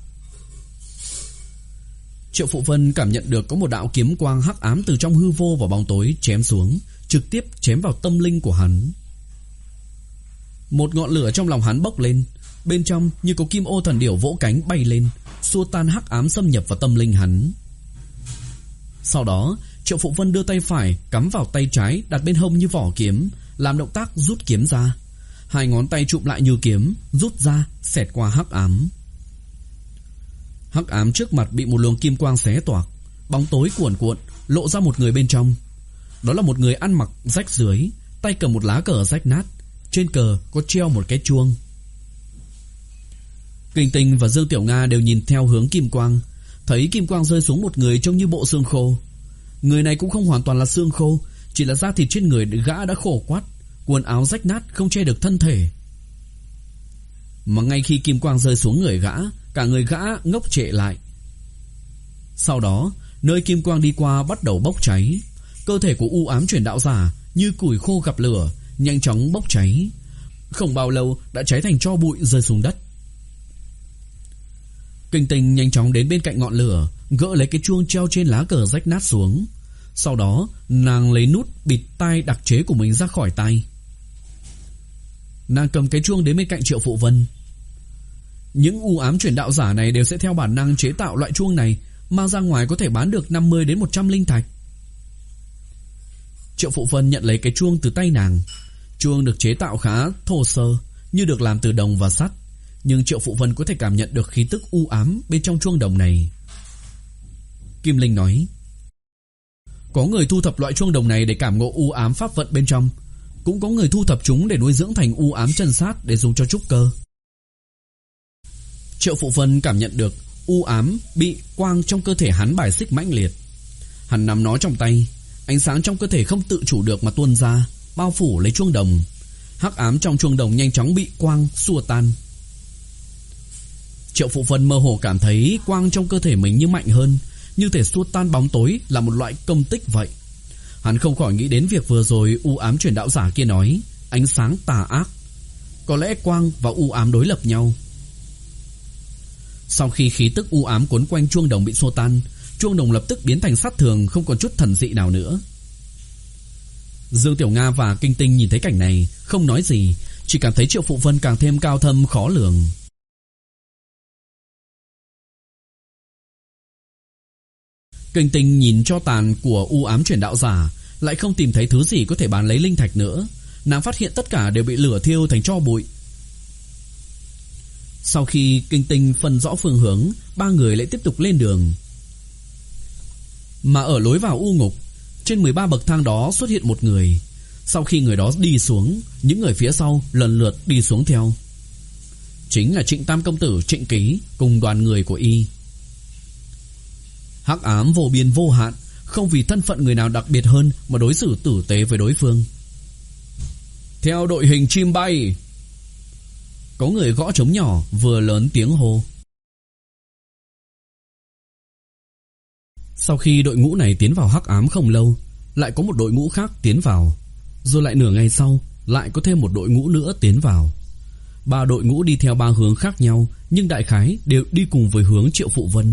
Triệu Phụ Vân cảm nhận được có một đạo kiếm quang hắc ám từ trong hư vô vào bóng tối chém xuống, trực tiếp chém vào tâm linh của hắn. Một ngọn lửa trong lòng hắn bốc lên, bên trong như có kim ô thần điểu vỗ cánh bay lên, xua tan hắc ám xâm nhập vào tâm linh hắn. Sau đó, Triệu Phụ Vân đưa tay phải cắm vào tay trái đặt bên hông như vỏ kiếm, làm động tác rút kiếm ra. Hai ngón tay chụm lại như kiếm, rút ra, xẹt qua hắc ám. Hắc ám trước mặt bị một luồng kim quang xé toạc, bóng tối cuồn cuộn, lộ ra một người bên trong. Đó là một người ăn mặc rách rưới, tay cầm một lá cờ rách nát, trên cờ có treo một cái chuông. Kinh Tinh và Dương Tiểu Nga đều nhìn theo hướng kim quang, thấy kim quang rơi xuống một người trông như bộ xương khô. Người này cũng không hoàn toàn là xương khô, chỉ là da thịt trên người gã đã khô quắt, quần áo rách nát không che được thân thể. Mà ngay khi kim quang rơi xuống người gã, cả người gã ngốc trệ lại. Sau đó, nơi kim quang đi qua bắt đầu bốc cháy. Cơ thể của u ám truyền đạo giả như củi khô gặp lửa, nhanh chóng bốc cháy. Không bao lâu đã cháy thành tro bụi rơi xuống đất. Kinh Tinh nhanh chóng đến bên cạnh ngọn lửa, gỡ lấy cái chuông treo trên lá cờ rách nát xuống. Sau đó nàng lấy nút bịt tai đặc chế của mình ra khỏi tay. Nàng cầm cái chuông đến bên cạnh Triệu Phụ Vân. Những u ám truyền đạo giả này đều sẽ theo bản năng chế tạo loại chuông này, mang ra ngoài có thể bán được năm mươi đến một trăm linh thạch. Triệu Phụ Vân nhận lấy cái chuông từ tay nàng. Chuông được chế tạo khá thô sơ, như được làm từ đồng và sắt, nhưng Triệu Phụ Vân có thể cảm nhận được khí tức u ám bên trong chuông đồng này. Kim Linh nói, có người thu thập loại chuông đồng này để cảm ngộ u ám pháp vận bên trong, cũng có người thu thập chúng để nuôi dưỡng thành u ám chân sát để dùng cho trúc cơ. Triệu Phụ Vân cảm nhận được u ám bị quang trong cơ thể hắn bài xích mãnh liệt. Hắn nắm nó trong tay, ánh sáng trong cơ thể không tự chủ được mà tuôn ra, bao phủ lấy chuông đồng. Hắc ám trong chuông đồng nhanh chóng bị quang xua tan. Triệu Phụ Vân mơ hồ cảm thấy quang trong cơ thể mình như mạnh hơn, như thể xua tan bóng tối là một loại công tích vậy. Hắn không khỏi nghĩ đến việc vừa rồi u ám truyền đạo giả kia nói, ánh sáng tà ác. Có lẽ quang và u ám đối lập nhau. Sau khi khí tức u ám cuốn quanh chuông đồng bị xua tan, chuông đồng lập tức biến thành sắt thường, không còn chút thần dị nào nữa. Dương Tiểu Nga và Kinh Tinh nhìn thấy cảnh này, không nói gì, chỉ cảm thấy Triệu Phụ Vân càng thêm cao thâm khó lường. Kinh Tinh nhìn cho tàn của u ám truyền đạo giả, lại không tìm thấy thứ gì có thể bán lấy linh thạch nữa. nàng phát hiện tất cả đều bị lửa thiêu thành tro bụi. Sau khi Kinh Tinh phân rõ phương hướng, ba người lại tiếp tục lên đường. Mà ở lối vào u ngục, trên mười ba bậc thang đó xuất hiện một người. Sau khi người đó đi xuống, những người phía sau lần lượt đi xuống theo. Chính là Trịnh Tam công tử Trịnh Ký cùng đoàn người của y. Hắc ám vô biên vô hạn, không vì thân phận người nào đặc biệt hơn mà đối xử tử tế với đối phương. Theo đội hình chim bay. Có người gõ trống nhỏ vừa lớn tiếng hô. Sau khi đội ngũ này tiến vào hắc ám không lâu, lại có một đội ngũ khác tiến vào. Rồi lại nửa ngày sau, lại có thêm một đội ngũ nữa tiến vào. Ba đội ngũ đi theo ba hướng khác nhau, nhưng đại khái đều đi cùng với hướng Triệu Phụ Vân.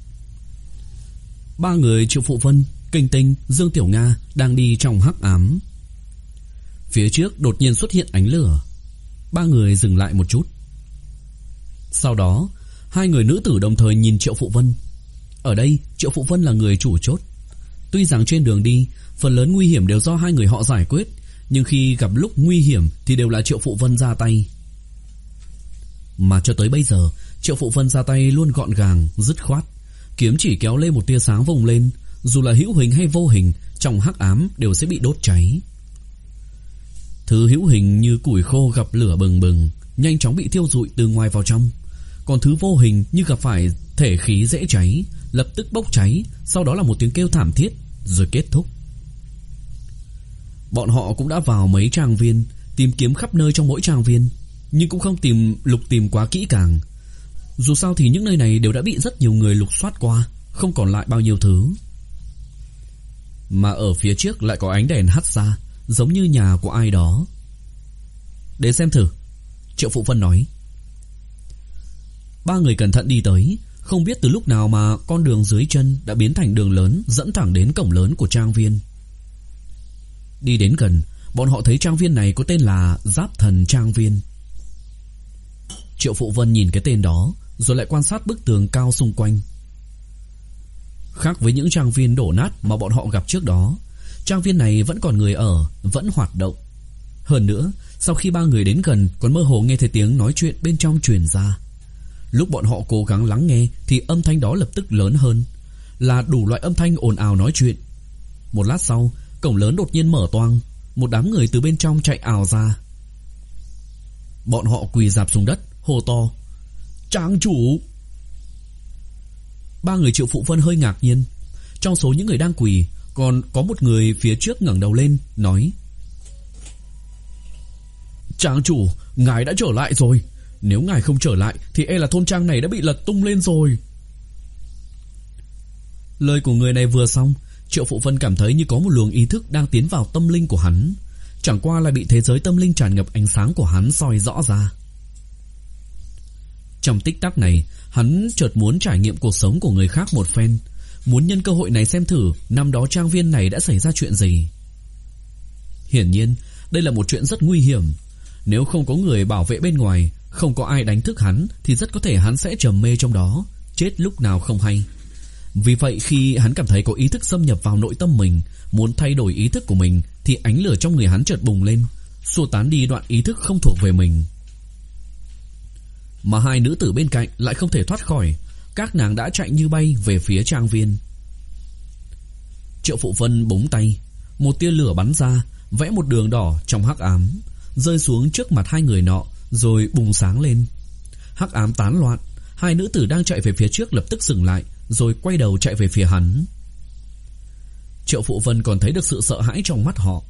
Ba người Triệu Phụ Vân, Kinh Tinh, Dương Tiểu Nga đang đi trong hắc ám. Phía trước đột nhiên xuất hiện ánh lửa. Ba người dừng lại một chút. Sau đó, hai người nữ tử đồng thời nhìn Triệu Phụ Vân. Ở đây, Triệu Phụ Vân là người chủ chốt. Tuy rằng trên đường đi, phần lớn nguy hiểm đều do hai người họ giải quyết, nhưng khi gặp lúc nguy hiểm thì đều là Triệu Phụ Vân ra tay. Mà cho tới bây giờ, Triệu Phụ Vân ra tay luôn gọn gàng, dứt khoát. Kiếm chỉ kéo lên một tia sáng vung lên, dù là hữu hình hay vô hình, trong hắc ám đều sẽ bị đốt cháy. Thứ hữu hình như củi khô gặp lửa bừng bừng, nhanh chóng bị thiêu rụi từ ngoài vào trong. Còn thứ vô hình như gặp phải thể khí dễ cháy, lập tức bốc cháy, sau đó là một tiếng kêu thảm thiết, rồi kết thúc. Bọn họ cũng đã vào mấy trang viên, tìm kiếm khắp nơi trong mỗi trang viên, nhưng cũng không tìm lục tìm quá kỹ càng. Dù sao thì những nơi này đều đã bị rất nhiều người lục soát qua, không còn lại bao nhiêu thứ. Mà ở phía trước lại có ánh đèn hắt ra, giống như nhà của ai đó. Để xem thử, Triệu Phụ Vân nói. Ba người cẩn thận đi tới. Không biết từ lúc nào mà con đường dưới chân đã biến thành đường lớn dẫn thẳng đến cổng lớn của trang viên. Đi đến gần, bọn họ thấy trang viên này có tên là Giáp Thần Trang Viên. Triệu Phụ Vân nhìn cái tên đó, rồi lại quan sát bức tường cao xung quanh. Khác với những trang viên đổ nát mà bọn họ gặp trước đó, trang viên này vẫn còn người ở, vẫn hoạt động. Hơn nữa, sau khi ba người đến gần, còn mơ hồ nghe thấy tiếng nói chuyện bên trong truyền ra. Lúc bọn họ cố gắng lắng nghe thì âm thanh đó lập tức lớn hơn, là đủ loại âm thanh ồn ào nói chuyện. Một lát sau, cổng lớn đột nhiên mở toang, một đám người từ bên trong chạy ào ra. Bọn họ quỳ rạp xuống đất, hô to: "Trang chủ!" Ba người Triệu Phụ Vân hơi ngạc nhiên. Trong số những người đang quỳ, còn có một người phía trước ngẩng đầu lên, nói: "Trang chủ, ngài đã trở lại rồi. Nếu ngài không trở lại thì e là thôn trang này đã bị lật tung lên rồi." Lời của người này vừa xong, Triệu Phụ Vân cảm thấy như có một luồng ý thức đang tiến vào tâm linh của hắn. Chẳng qua lại bị thế giới tâm linh tràn ngập ánh sáng của hắn soi rõ ra. Trong tích tắc này, hắn chợt muốn trải nghiệm cuộc sống của người khác một phen, muốn nhân cơ hội này xem thử năm đó trang viên này đã xảy ra chuyện gì. Hiển nhiên, đây là một chuyện rất nguy hiểm. Nếu không có người bảo vệ bên ngoài, không có ai đánh thức hắn, thì rất có thể hắn sẽ trầm mê trong đó, chết lúc nào không hay. Vì vậy khi hắn cảm thấy có ý thức xâm nhập vào nội tâm mình, muốn thay đổi ý thức của mình, thì ánh lửa trong người hắn chợt bùng lên, xua tán đi đoạn ý thức không thuộc về mình. Mà hai nữ tử bên cạnh lại không thể thoát khỏi, các nàng đã chạy như bay về phía trang viên. Triệu Phụ Vân búng tay, một tia lửa bắn ra, vẽ một đường đỏ trong hắc ám, rơi xuống trước mặt hai người nọ, rồi bùng sáng lên. Hắc ám tán loạn, hai nữ tử đang chạy về phía trước lập tức dừng lại, rồi quay đầu chạy về phía hắn. Triệu Phụ Vân còn thấy được sự sợ hãi trong mắt họ.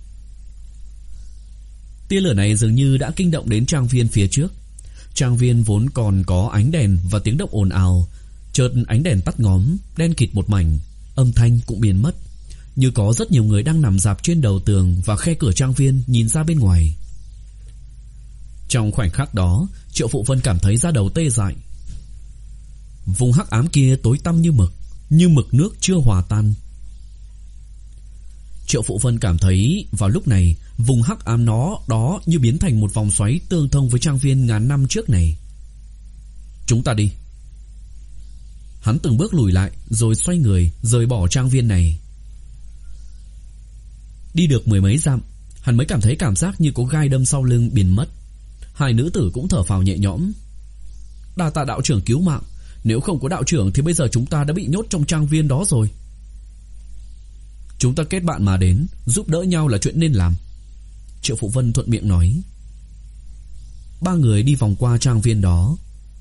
Tia lửa này dường như đã kinh động đến trang viên phía trước. Trang viên vốn còn có ánh đèn và tiếng động ồn ào, chợt ánh đèn tắt ngóm, đen kịt một mảnh, âm thanh cũng biến mất, như có rất nhiều người đang nằm rạp trên đầu tường và khe cửa trang viên nhìn ra bên ngoài. Trong khoảnh khắc đó, Triệu Phụ Vân cảm thấy da đầu tê dại. Vùng hắc ám kia tối tăm như mực, như mực nước chưa hòa tan. Triệu Phụ Vân cảm thấy vào lúc này, vùng hắc ám nó đó như biến thành một vòng xoáy tương thông với trang viên ngàn năm trước này. "Chúng ta đi." Hắn từng bước lùi lại, rồi xoay người rời bỏ trang viên này. Đi được mười mấy dặm, hắn mới cảm thấy cảm giác như có gai đâm sau lưng biến mất. Hai nữ tử cũng thở phào nhẹ nhõm. Đa tạ đạo trưởng cứu mạng, nếu không có đạo trưởng thì bây giờ chúng ta đã bị nhốt trong trang viên đó rồi. Chúng ta kết bạn mà đến, giúp đỡ nhau là chuyện nên làm, Triệu Phụ Vân thuận miệng nói. Ba người đi vòng qua trang viên đó.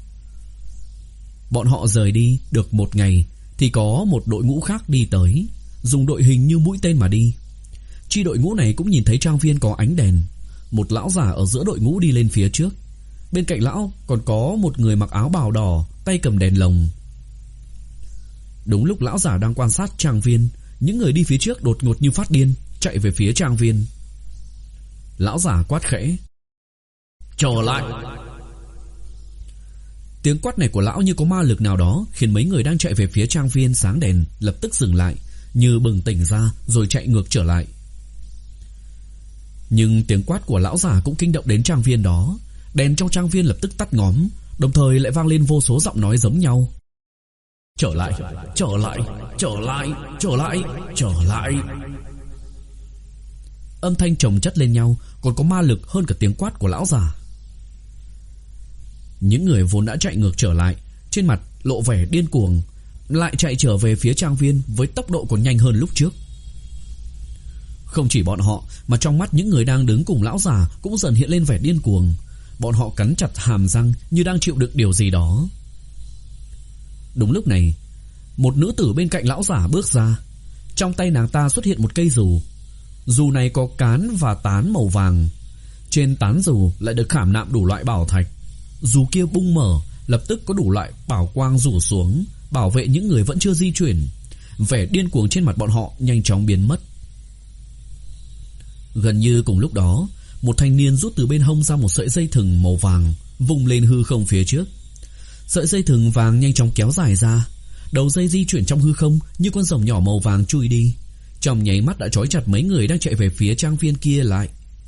Bọn họ rời đi được một ngày thì có một đội ngũ khác đi tới, dùng đội hình như mũi tên mà đi. Chi đội ngũ này cũng nhìn thấy trang viên có ánh đèn. Một lão già ở giữa đội ngũ đi lên phía trước. Bên cạnh lão còn có một người mặc áo bào đỏ, tay cầm đèn lồng. Đúng lúc lão già đang quan sát trang viên, những người đi phía trước đột ngột như phát điên chạy về phía trang viên. Lão già quát khẽ: Trở lại! Tiếng quát này của lão như có ma lực nào đó khiến mấy người đang chạy về phía trang viên sáng đèn lập tức dừng lại, như bừng tỉnh ra rồi chạy ngược trở lại. Nhưng tiếng quát của lão già cũng kinh động đến trang viên đó. Đèn trong trang viên lập tức tắt ngóm, đồng thời lại vang lên vô số giọng nói giống nhau. Trở lại, trở lại, trở lại, trở lại, trở lại. Âm thanh chồng chất lên nhau, còn có ma lực hơn cả tiếng quát của lão già. Những người vốn đã chạy ngược trở lại, trên mặt lộ vẻ điên cuồng, lại chạy trở về phía trang viên với tốc độ còn nhanh hơn lúc trước. Không chỉ bọn họ, mà trong mắt những người đang đứng cùng lão già cũng dần hiện lên vẻ điên cuồng. Bọn họ cắn chặt hàm răng như đang chịu đựng điều gì đó. Đúng lúc này, một nữ tử bên cạnh lão già bước ra. Trong tay nàng ta xuất hiện một cây dù. Dù này có cán và tán màu vàng. Trên tán dù lại được khảm nạm đủ loại bảo thạch. Dù kia bung mở, lập tức có đủ loại bảo quang rủ xuống, bảo vệ những người vẫn chưa di chuyển. Vẻ điên cuồng trên mặt bọn họ nhanh chóng biến mất. Gần như cùng lúc đó, một thanh niên rút từ bên hông ra một sợi dây thừng màu vàng, vung lên hư không phía trước. Sợi dây thừng vàng nhanh chóng kéo dài ra, đầu dây di chuyển trong hư không như con rồng nhỏ màu vàng chui đi. Trong nháy mắt đã trói chặt mấy người đang chạy về phía trang viên kia lại.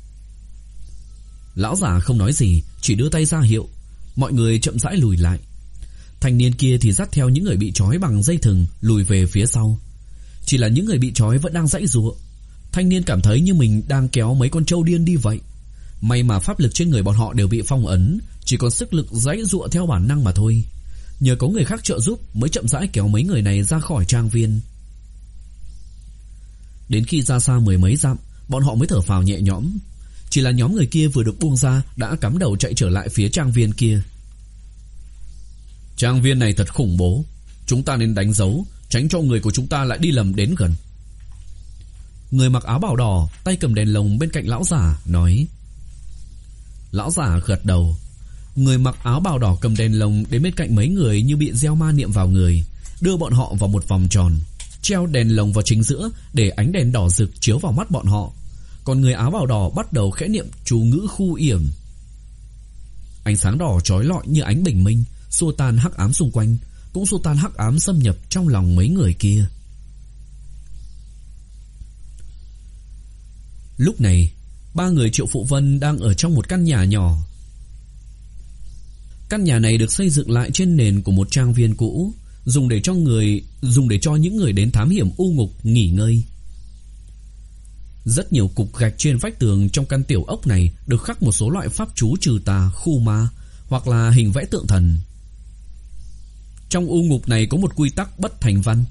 Lão già không nói gì, chỉ đưa tay ra hiệu. Mọi người chậm rãi lùi lại. Thanh niên kia thì dắt theo những người bị trói bằng dây thừng lùi về phía sau. Chỉ là những người bị trói vẫn đang giãy giụa. Thanh niên cảm thấy như mình đang kéo mấy con trâu điên đi vậy. May mà pháp lực trên người bọn họ đều bị phong ấn, chỉ còn sức lực giãy giụa theo bản năng mà thôi. Nhờ có người khác trợ giúp mới chậm rãi kéo mấy người này ra khỏi trang viên. Đến khi ra xa mười mấy dặm, bọn họ mới thở phào nhẹ nhõm. Chỉ là nhóm người kia vừa được buông ra đã cắm đầu chạy trở lại phía trang viên kia. Trang viên này thật khủng bố, chúng ta nên đánh dấu, tránh cho người của chúng ta lại đi lầm đến gần. Người mặc áo bào đỏ, tay cầm đèn lồng bên cạnh lão giả nói. Lão giả gật đầu. Người mặc áo bào đỏ cầm đèn lồng đến bên cạnh mấy người như bị gieo ma niệm vào người, đưa bọn họ vào một vòng tròn, treo đèn lồng vào chính giữa để ánh đèn đỏ rực chiếu vào mắt bọn họ. Còn người áo bào đỏ bắt đầu khẽ niệm chú ngữ khu yểm. Ánh sáng đỏ chói lọi như ánh bình minh, xua tan hắc ám xung quanh, cũng xua tan hắc ám xâm nhập trong lòng mấy người kia. Lúc này, ba người Triệu Phụ Vân đang ở trong một căn nhà nhỏ. Căn nhà này được xây dựng lại trên nền của một trang viên cũ, dùng để cho người dùng để cho những người đến thám hiểm u ngục nghỉ ngơi. Rất nhiều cục gạch trên vách tường trong căn tiểu ốc này được khắc một số loại pháp chú trừ tà, khu ma hoặc là hình vẽ tượng thần. Trong u ngục này có một quy tắc bất thành văn.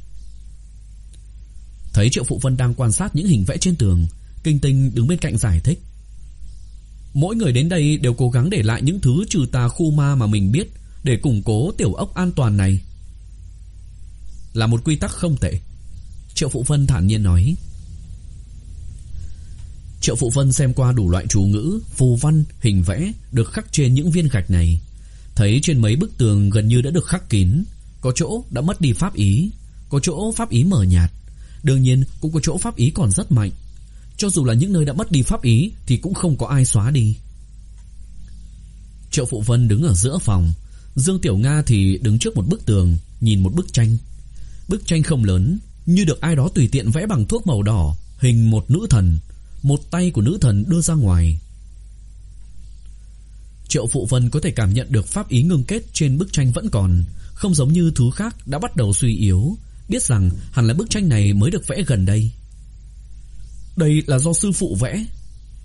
Thấy Triệu Phụ Vân đang quan sát những hình vẽ trên tường, Kinh Tinh đứng bên cạnh giải thích. Mỗi người đến đây đều cố gắng để lại những thứ trừ tà khu ma mà mình biết, để củng cố tiểu ốc an toàn này. Là một quy tắc không tệ, Triệu Phụ Vân thản nhiên nói. Triệu Phụ Vân xem qua đủ loại chú ngữ, phù văn, hình vẽ được khắc trên những viên gạch này. Thấy trên mấy bức tường gần như đã được khắc kín, có chỗ đã mất đi pháp ý, có chỗ pháp ý mờ nhạt, đương nhiên cũng có chỗ pháp ý còn rất mạnh. Cho dù là những nơi đã mất đi pháp ý thì cũng không có ai xóa đi. Triệu Phụ Vân đứng ở giữa phòng, Dương Tiểu Nga thì đứng trước một bức tường, nhìn một bức tranh. Bức tranh không lớn, như được ai đó tùy tiện vẽ bằng thuốc màu đỏ, hình một nữ thần, một tay của nữ thần đưa ra ngoài. Triệu Phụ Vân có thể cảm nhận được pháp ý ngưng kết trên bức tranh vẫn còn, không giống như thứ khác đã bắt đầu suy yếu, biết rằng hẳn là bức tranh này mới được vẽ gần đây. Đây là do sư phụ vẽ.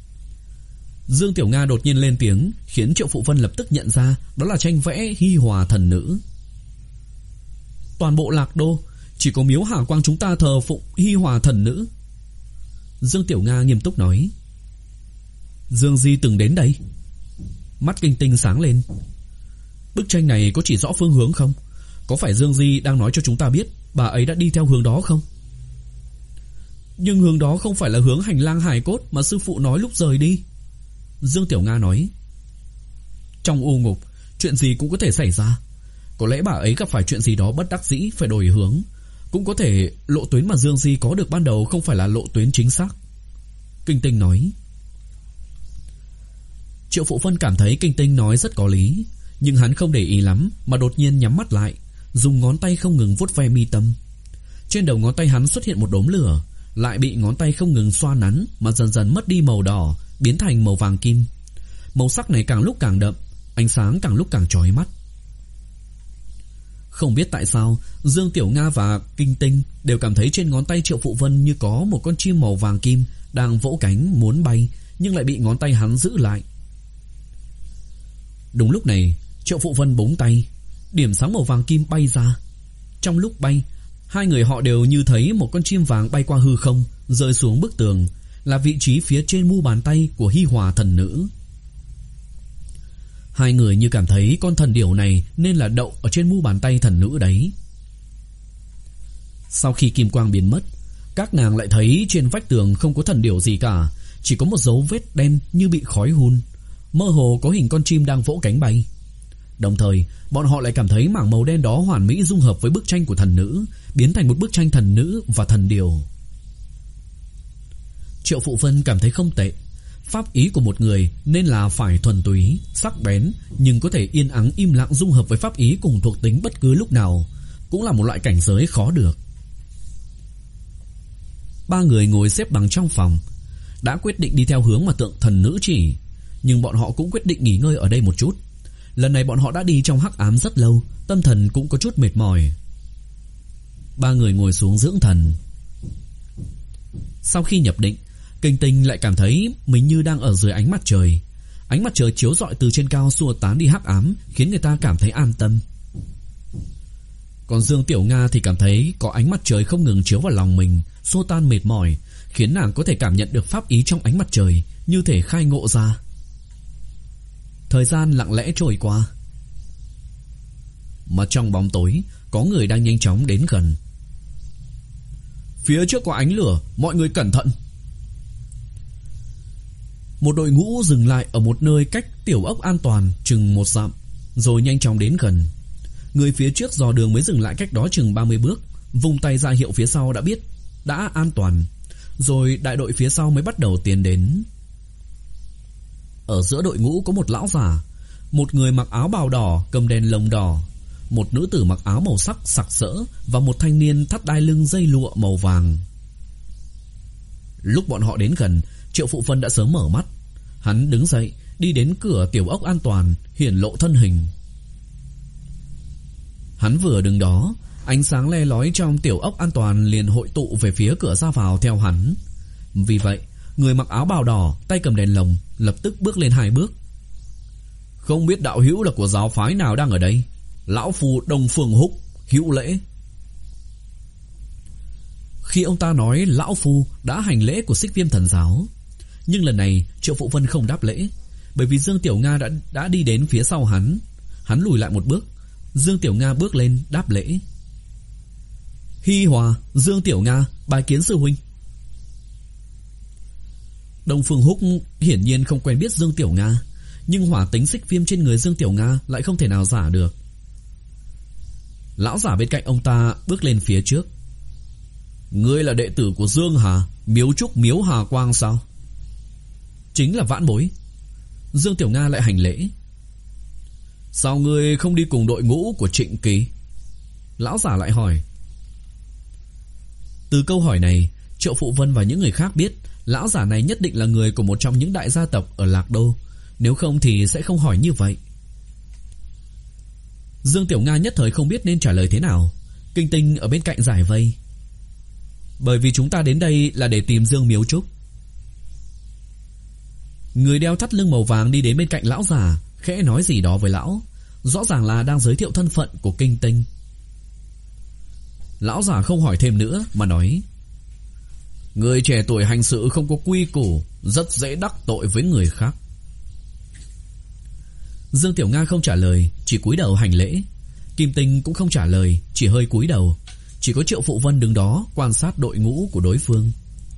Dương Tiểu Nga đột nhiên lên tiếng, khiến Triệu Phụ Vân lập tức nhận ra đó là tranh vẽ Hi Hòa thần nữ. Toàn bộ Lạc Đô chỉ có miếu Hà Quang chúng ta thờ phụng Hi Hòa thần nữ. Dương Tiểu Nga nghiêm túc nói. Dương Di từng đến đây. Mắt Kinh Tinh sáng lên. Bức tranh này có chỉ rõ phương hướng không? Có phải Dương Di đang nói cho chúng ta biết bà ấy đã đi theo hướng đó không? Nhưng hướng đó không phải là hướng hành lang hài cốt mà sư phụ nói lúc rời đi. Dương Tiểu Nga nói. Trong u ngục, chuyện gì cũng có thể xảy ra. Có lẽ bà ấy gặp phải chuyện gì đó bất đắc dĩ phải đổi hướng. Cũng có thể lộ tuyến mà Dương Di có được ban đầu không phải là lộ tuyến chính xác. Kinh Tinh nói. Triệu Phụ Vân cảm thấy Kinh Tinh nói rất có lý, nhưng hắn không để ý lắm mà đột nhiên nhắm mắt lại, dùng ngón tay không ngừng vuốt ve mi tâm. Trên đầu ngón tay hắn xuất hiện một đốm lửa, lại bị ngón tay không ngừng xoa nắn mà dần dần mất đi màu đỏ, biến thành màu vàng kim. Màu sắc này càng lúc càng đậm, ánh sáng càng lúc càng chói mắt. Không biết tại sao Dương Tiểu Nga và Kinh Tinh đều cảm thấy trên ngón tay Triệu Phụ Vân như có một con chim màu vàng kim đang vỗ cánh muốn bay, nhưng lại bị ngón tay hắn giữ lại. Đúng lúc này, Triệu Phụ Vân búng tay, điểm sáng màu vàng kim bay ra. Trong lúc bay, hai người họ đều như thấy một con chim vàng bay qua hư không, rơi xuống bức tường, là vị trí phía trên mu bàn tay của Hi Hòa thần nữ. Hai người như cảm thấy con thần điểu này nên là đậu ở trên mu bàn tay thần nữ đấy. Sau khi kim quang biến mất, các nàng lại thấy trên vách tường không có thần điểu gì cả, chỉ có một dấu vết đen như bị khói hun, mơ hồ có hình con chim đang vỗ cánh bay. Đồng thời, bọn họ lại cảm thấy mảng màu đen đó hoàn mỹ dung hợp với bức tranh của thần nữ, biến thành một bức tranh thần nữ và thần điểu. Triệu Phụ Vân cảm thấy không tệ. Pháp ý của một người nên là phải thuần túy, sắc bén, nhưng có thể yên ắng im lặng dung hợp với pháp ý cùng thuộc tính bất cứ lúc nào, cũng là một loại cảnh giới khó được. Ba người ngồi xếp bằng trong phòng, đã quyết định đi theo hướng mà tượng thần nữ chỉ, nhưng bọn họ cũng quyết định nghỉ ngơi ở đây một chút. Lần này bọn họ đã đi trong hắc ám rất lâu, tâm thần cũng có chút mệt mỏi. Ba người ngồi xuống dưỡng thần. Sau khi nhập định, Kinh Tinh lại cảm thấy mình như đang ở dưới ánh mặt trời. Ánh mặt trời chiếu rọi từ trên cao xua tán đi hắc ám, khiến người ta cảm thấy an tâm. Còn Dương Tiểu Nga thì cảm thấy có ánh mặt trời không ngừng chiếu vào lòng mình, xua tan mệt mỏi, khiến nàng có thể cảm nhận được pháp ý trong ánh mặt trời, như thể khai ngộ ra. Thời gian lặng lẽ trôi qua. Mà trong bóng tối, có người đang nhanh chóng đến gần. Phía trước có ánh lửa, mọi người cẩn thận. Một đội ngũ dừng lại ở một nơi cách tiểu ốc an toàn chừng một dặm, rồi nhanh chóng đến gần. Người phía trước dò đường mới dừng lại cách đó chừng ba mươi bước, vung tay ra hiệu phía sau đã biết đã an toàn, rồi đại đội phía sau mới bắt đầu tiến đến. Ở giữa đội ngũ có một lão già, một người mặc áo bào đỏ cầm đèn lồng đỏ, một nữ tử mặc áo màu sắc sặc sỡ và một thanh niên thắt đai lưng dây lụa màu vàng. Lúc bọn họ đến gần, Triệu Phụ Vân đã sớm mở mắt. Hắn đứng dậy, đi đến cửa tiểu ốc an toàn, hiển lộ thân hình. Hắn vừa đứng đó, ánh sáng le lói trong tiểu ốc an toàn liền hội tụ về phía cửa ra vào theo hắn. Vì vậy, người mặc áo bào đỏ, tay cầm đèn lồng, lập tức bước lên hai bước. Không biết đạo hữu là của giáo phái nào đang ở đây? Lão phu Đông Phương Húc, hữu lễ. Khi ông ta nói lão phu đã hành lễ của Xích Viêm thần giáo, nhưng lần này Triệu Phụ Vân không đáp lễ, bởi vì Dương Tiểu Nga đã đã đi đến phía sau hắn. Hắn lùi lại một bước. Dương Tiểu Nga bước lên đáp lễ. Hi Hòa, Dương Tiểu Nga, bái kiến sư huynh. Đông Phương Húc hiển nhiên không quen biết Dương Tiểu Nga, nhưng hỏa tính Xích Viêm trên người Dương Tiểu Nga lại không thể nào giả được. Lão giả bên cạnh ông ta bước lên phía trước. Ngươi là đệ tử của Dương Hà, miếu trúc miếu Hà Quang sao? Chính là vãn bối. Dương Tiểu Nga lại hành lễ. Sao ngươi không đi cùng đội ngũ của Trịnh Kỳ? Lão giả lại hỏi. Từ câu hỏi này, Triệu Phụ Vân và những người khác biết lão giả này nhất định là người của một trong những đại gia tộc ở Lạc Đô, nếu không thì sẽ không hỏi như vậy. Dương Tiểu Nga nhất thời không biết nên trả lời thế nào. Kinh Tinh ở bên cạnh giải vây. Bởi vì chúng ta đến đây là để tìm Dương Miếu Trúc. Người đeo thắt lưng màu vàng đi đến bên cạnh lão già, khẽ nói gì đó với lão, rõ ràng là đang giới thiệu thân phận của Kinh Tinh. Lão già không hỏi thêm nữa mà nói: người trẻ tuổi hành sự không có quy củ, rất dễ đắc tội với người khác. Dương Tiểu Nga không trả lời, chỉ cúi đầu hành lễ. Kim Tinh cũng không trả lời, chỉ hơi cúi đầu. Chỉ có Triệu Phụ Vân đứng đó quan sát đội ngũ của đối phương.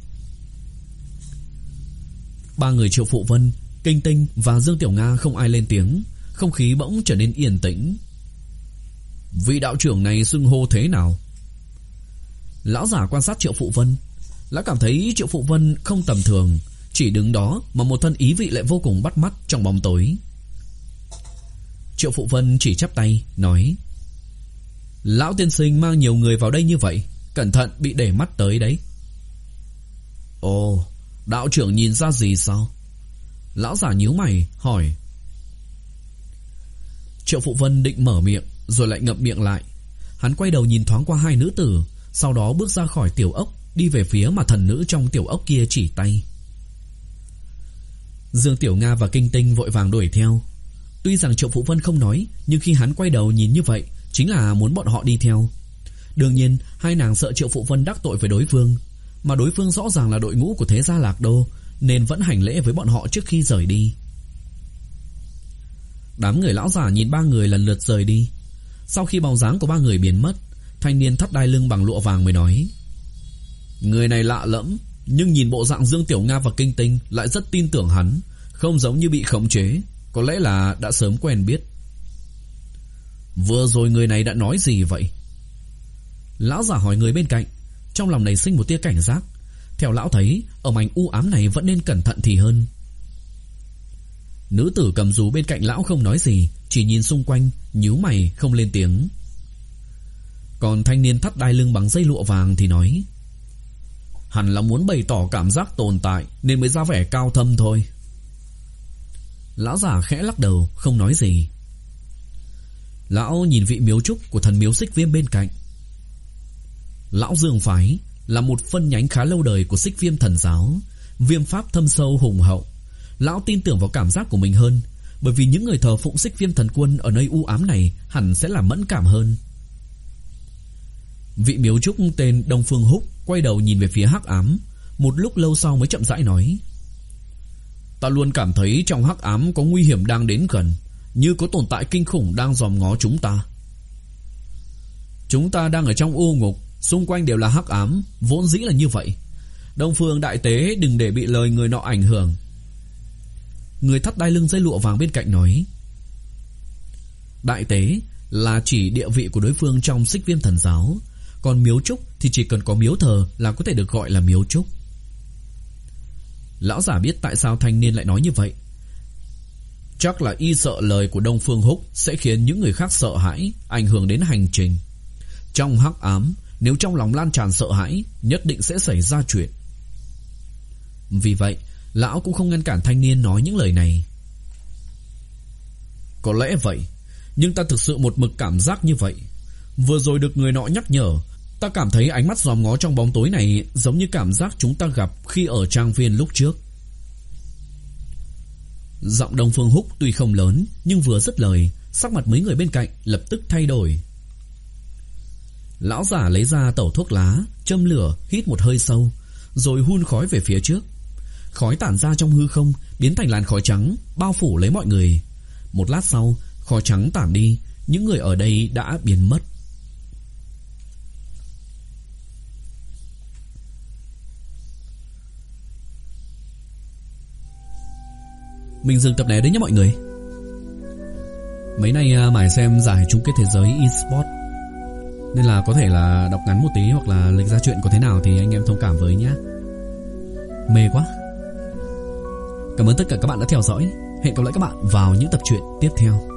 Ba người Triệu Phụ Vân, Kinh Tinh và Dương Tiểu Nga không ai lên tiếng. Không khí bỗng trở nên yên tĩnh. Vị đạo trưởng này xưng hô thế nào? Lão giả quan sát Triệu Phụ Vân. Lão cảm thấy Triệu Phụ Vân không tầm thường, chỉ đứng đó mà một thân ý vị lại vô cùng bắt mắt trong bóng tối. Triệu Phụ Vân chỉ chắp tay nói: lão tiên sinh mang nhiều người vào đây như vậy, cẩn thận bị để mắt tới đấy. Ồ, đạo trưởng nhìn ra gì sao? Lão giả nhíu mày hỏi. Triệu Phụ Vân định mở miệng rồi lại ngậm miệng lại. Hắn quay đầu nhìn thoáng qua hai nữ tử, sau đó bước ra khỏi tiểu ốc, đi về phía mà thần nữ trong tiểu ốc kia chỉ tay. Dương Tiểu Nga và Kinh Tinh vội vàng đuổi theo. Tuy rằng Triệu Phụ Vân không nói, nhưng khi hắn quay đầu nhìn như vậy chính là muốn bọn họ đi theo. Đương nhiên hai nàng sợ Triệu Phụ Vân đắc tội với đối phương, mà đối phương rõ ràng là đội ngũ của thế gia Lạc Đô, nên vẫn hành lễ với bọn họ trước khi rời đi. Đám người lão giả nhìn ba người lần lượt rời đi. Sau khi bóng dáng của ba người biến mất, thanh niên thắt đai lưng bằng lụa vàng mới nói: người này lạ lẫm, nhưng nhìn bộ dạng Dương Tiểu Nga và Kinh Tinh lại rất tin tưởng hắn, không giống như bị khống chế, có lẽ là đã sớm quen biết. Vừa rồi người này đã nói gì vậy? Lão giả hỏi người bên cạnh, trong lòng nảy sinh một tia cảnh giác. Theo lão thấy, ở mảnh u ám này vẫn nên cẩn thận thì hơn. Nữ tử cầm dù bên cạnh lão không nói gì, chỉ nhìn xung quanh, nhíu mày không lên tiếng. Còn thanh niên thắt đai lưng bằng dây lụa vàng thì nói: hẳn là muốn bày tỏ cảm giác tồn tại nên mới ra vẻ cao thâm thôi. Lão giả khẽ lắc đầu không nói gì. Lão nhìn vị miếu trúc của thần miếu Xích Viêm bên cạnh. Lão Dương phái là một phân nhánh khá lâu đời của Xích Viêm thần giáo, viêm pháp thâm sâu hùng hậu. Lão tin tưởng vào cảm giác của mình hơn, bởi vì những người thờ phụng Xích Viêm thần quân ở nơi u ám này hẳn sẽ là mẫn cảm hơn. Vị miếu trúc tên Đông Phương Húc quay đầu nhìn về phía hắc ám, một lúc lâu sau mới chậm rãi nói: ta luôn cảm thấy trong hắc ám có nguy hiểm đang đến gần, như có tồn tại kinh khủng đang dòm ngó chúng ta. Chúng ta đang ở trong u ngục, xung quanh đều là hắc ám, vốn dĩ là như vậy. Đông Phương đại tế đừng để bị lời người nọ ảnh hưởng. Người thắt đai lưng dây lụa vàng bên cạnh nói. Đại tế là chỉ địa vị của đối phương trong Xích Viêm thần giáo, còn miếu trúc thì chỉ cần có miếu thờ là có thể được gọi là miếu trúc. Lão giả biết tại sao thanh niên lại nói như vậy. Chắc là y sợ lời của Đông Phương Húc sẽ khiến những người khác sợ hãi, ảnh hưởng đến hành trình. Trong hắc ám, nếu trong lòng lan tràn sợ hãi, nhất định sẽ xảy ra chuyện. Vì vậy, lão cũng không ngăn cản thanh niên nói những lời này. Có lẽ vậy, nhưng ta thực sự một mực cảm giác như vậy. Vừa rồi được người nọ nhắc nhở, ta cảm thấy ánh mắt dòm ngó trong bóng tối này giống như cảm giác chúng ta gặp khi ở trang viên lúc trước. Giọng Đông Phương Húc tuy không lớn, nhưng vừa dứt lời, sắc mặt mấy người bên cạnh lập tức thay đổi. Lão giả lấy ra tẩu thuốc lá, châm lửa, hít một hơi sâu, rồi hun khói về phía trước. Khói tản ra trong hư không, biến thành làn khói trắng, bao phủ lấy mọi người. Một lát sau, khói trắng tản đi, những người ở đây đã biến mất. Mình dừng tập này đấy nhé mọi người. Mấy nay mải xem giải chung kết thế giới eSport, nên là có thể là đọc ngắn một tí, hoặc là lịch ra chuyện có thế nào thì anh em thông cảm với nhé. Mê quá. Cảm ơn tất cả các bạn đã theo dõi. Hẹn gặp lại các bạn vào những tập truyện tiếp theo.